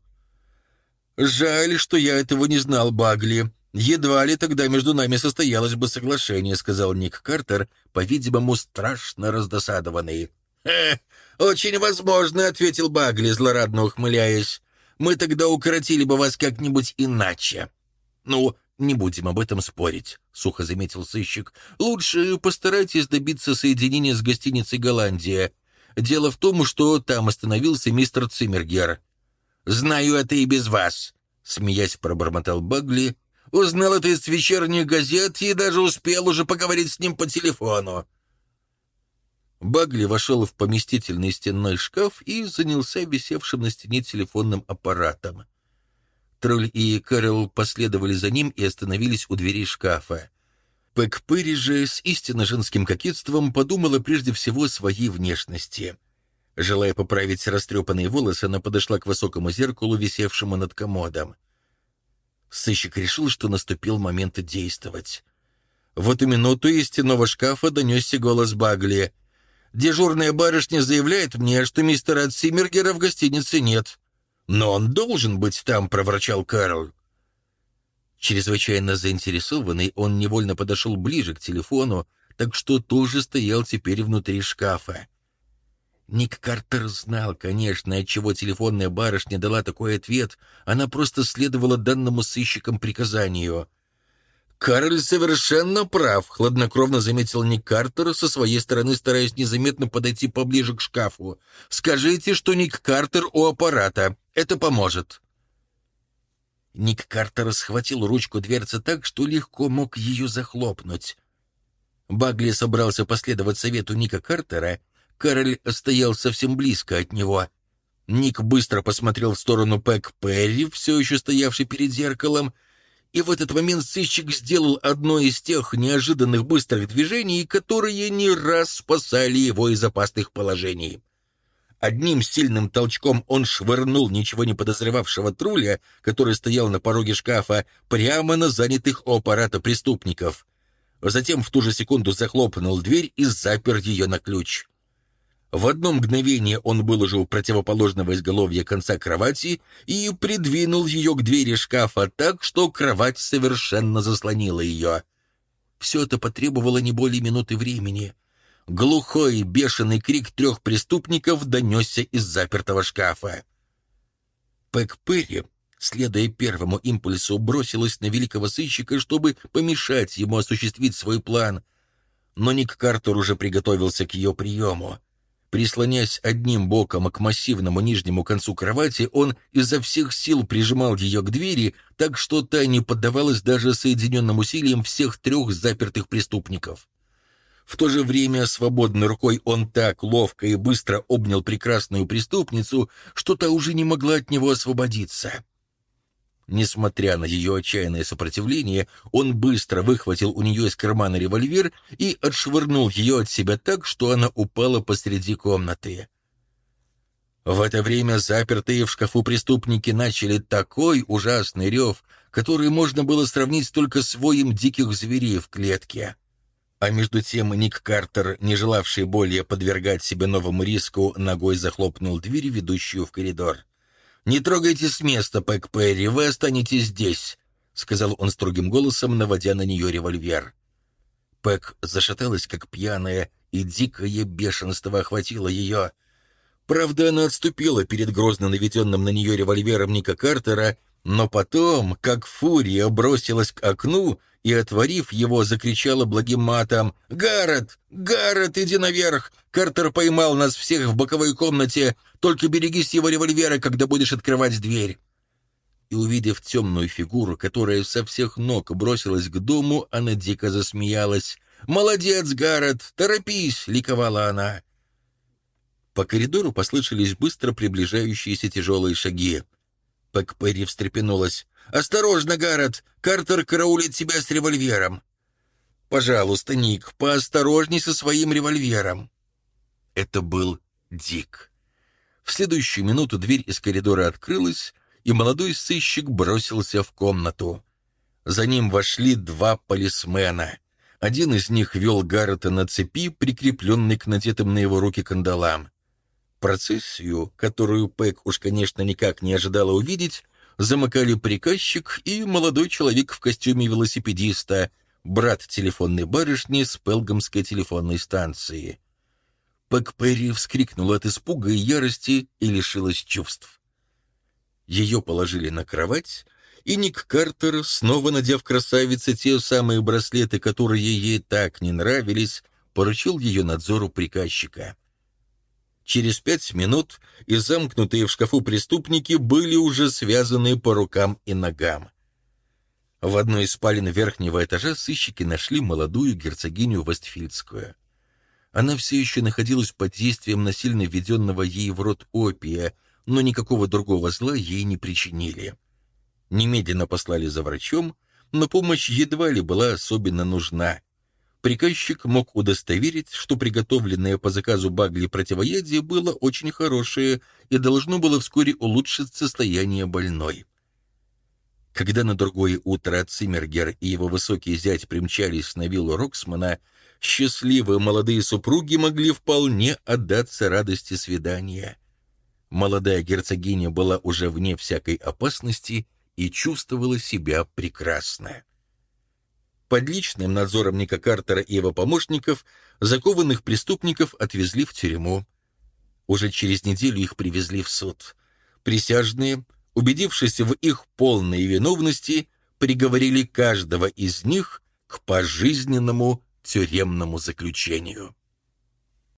«Жаль, что я этого не знал, Багли. Едва ли тогда между нами состоялось бы соглашение», — сказал Ник Картер, по-видимому, страшно раздосадованный. «Очень возможно», — ответил Багли, злорадно ухмыляясь. «Мы тогда укоротили бы вас как-нибудь иначе». «Ну, не будем об этом спорить», — сухо заметил сыщик. «Лучше постарайтесь добиться соединения с гостиницей «Голландия». Дело в том, что там остановился мистер Циммергер». «Знаю это и без вас», — смеясь пробормотал Багли. «Узнал это из вечерних газет и даже успел уже поговорить с ним по телефону». Багли вошел в поместительный стенной шкаф и занялся висевшим на стене телефонным аппаратом. Тролль и Кэрол последовали за ним и остановились у дверей шкафа. Пэк Перри же с истинно женским кокетством подумала прежде всего о своей внешности. Желая поправить растрепанные волосы, она подошла к высокому зеркалу, висевшему над комодом. Сыщик решил, что наступил момент действовать. В эту минуту из стенного шкафа донесся голос Багли. «Дежурная барышня заявляет мне, что мистера Циммергера в гостинице нет». «Но он должен быть там», — проворчал Карл. Чрезвычайно заинтересованный, он невольно подошел ближе к телефону, так что тоже стоял теперь внутри шкафа. Ник Картер знал, конечно, отчего телефонная барышня дала такой ответ. Она просто следовала данному сыщикам приказанию. «Карль совершенно прав», — хладнокровно заметил Ник Картер, со своей стороны стараясь незаметно подойти поближе к шкафу. «Скажите, что Ник Картер у аппарата. Это поможет». Ник Картер схватил ручку дверцы так, что легко мог ее захлопнуть. Багли собрался последовать совету Ника Картера. Кароль стоял совсем близко от него. Ник быстро посмотрел в сторону Пэк Перри, все еще стоявший перед зеркалом, и в этот момент сыщик сделал одно из тех неожиданных быстрых движений, которые не раз спасали его из опасных положений. Одним сильным толчком он швырнул ничего не подозревавшего Труля, который стоял на пороге шкафа, прямо на занятых у аппарата преступников. Затем в ту же секунду захлопнул дверь и запер ее на ключ. В одно мгновение он был уже у противоположного изголовья конца кровати и придвинул ее к двери шкафа так, что кровать совершенно заслонила ее. Все это потребовало не более минуты времени. Глухой бешеный крик 3 преступников донесся из запертого шкафа. Пэк Перри, следуя первому импульсу, бросилась на великого сыщика, чтобы помешать ему осуществить свой план. Но Ник Картер уже приготовился к ее приему. Прислонясь одним боком к массивному нижнему концу кровати, он изо всех сил прижимал ее к двери, так что та не поддавалась даже соединенным усилиям всех 3 запертых преступников. В то же время свободной рукой он так ловко и быстро обнял прекрасную преступницу, что та уже не могла от него освободиться. Несмотря на ее отчаянное сопротивление, он быстро выхватил у нее из кармана револьвер и отшвырнул ее от себя так, что она упала посреди комнаты. В это время запертые в шкафу преступники начали такой ужасный рев, который можно было сравнить только с воем диких зверей в клетке. А между тем Ник Картер, не желавший более подвергать себя новому риску, ногой захлопнул дверь, ведущую в коридор. «Не трогайте с места, Пэк Перри, вы останетесь здесь», — сказал он строгим голосом, наводя на нее револьвер. Пэк зашаталась, как пьяная, и дикое бешенство охватило ее. Правда, она отступила перед грозно наведенным на нее револьвером Ника Картера, но потом, как фурия, бросилась к окну и, отворив его, закричала благим матом: «Гаррет! Гаррет, иди наверх! Картер поймал нас всех в боковой комнате! Только берегись его револьвера, когда будешь открывать дверь!» И, увидев темную фигуру, которая со всех ног бросилась к дому, она дико засмеялась. «Молодец, Гаррет! Торопись!» — ликовала она. По коридору послышались быстро приближающиеся тяжелые шаги. Пэк Перри встрепенулась. «Осторожно, Гаррет! Картер караулит тебя с револьвером!» «Пожалуйста, Ник, поосторожней со своим револьвером!» Это был Дик. В следующую минуту дверь из коридора открылась, и молодой сыщик бросился в комнату. За ним вошли 2 полисмена. Один из них вел Гаррета на цепи, прикрепленной к надетым на его руки кандалам. Процессию, которую Пэк уж, конечно, никак не ожидала увидеть, замыкали приказчик и молодой человек в костюме велосипедиста, брат телефонной барышни с Пелгамской телефонной станции. Пэк Перри вскрикнула от испуга и ярости и лишилась чувств. Ее положили на кровать, и Ник Картер, снова надев красавице те самые браслеты, которые ей так не нравились, поручил ее надзору приказчика. Через 5 минут и замкнутые в шкафу преступники были уже связаны по рукам и ногам. В одной из спален верхнего этажа сыщики нашли молодую герцогиню Вестфильдскую. Она все еще находилась под действием насильно введенного ей в рот опия, но никакого другого зла ей не причинили. Немедленно послали за врачом, но помощь едва ли была особенно нужна. Приказчик мог удостоверить, что приготовленное по заказу Багли противоядие было очень хорошее и должно было вскоре улучшить состояние больной. Когда на другое утро Циммергер и его высокий зять примчались на виллу Роксмана, счастливые молодые супруги могли вполне отдаться радости свидания. Молодая герцогиня была уже вне всякой опасности и чувствовала себя прекрасно. Под личным надзором Ника Картера и его помощников закованных преступников отвезли в тюрьму. Уже через неделю их привезли в суд. Присяжные, убедившись в их полной виновности, приговорили каждого из них к пожизненному тюремному заключению.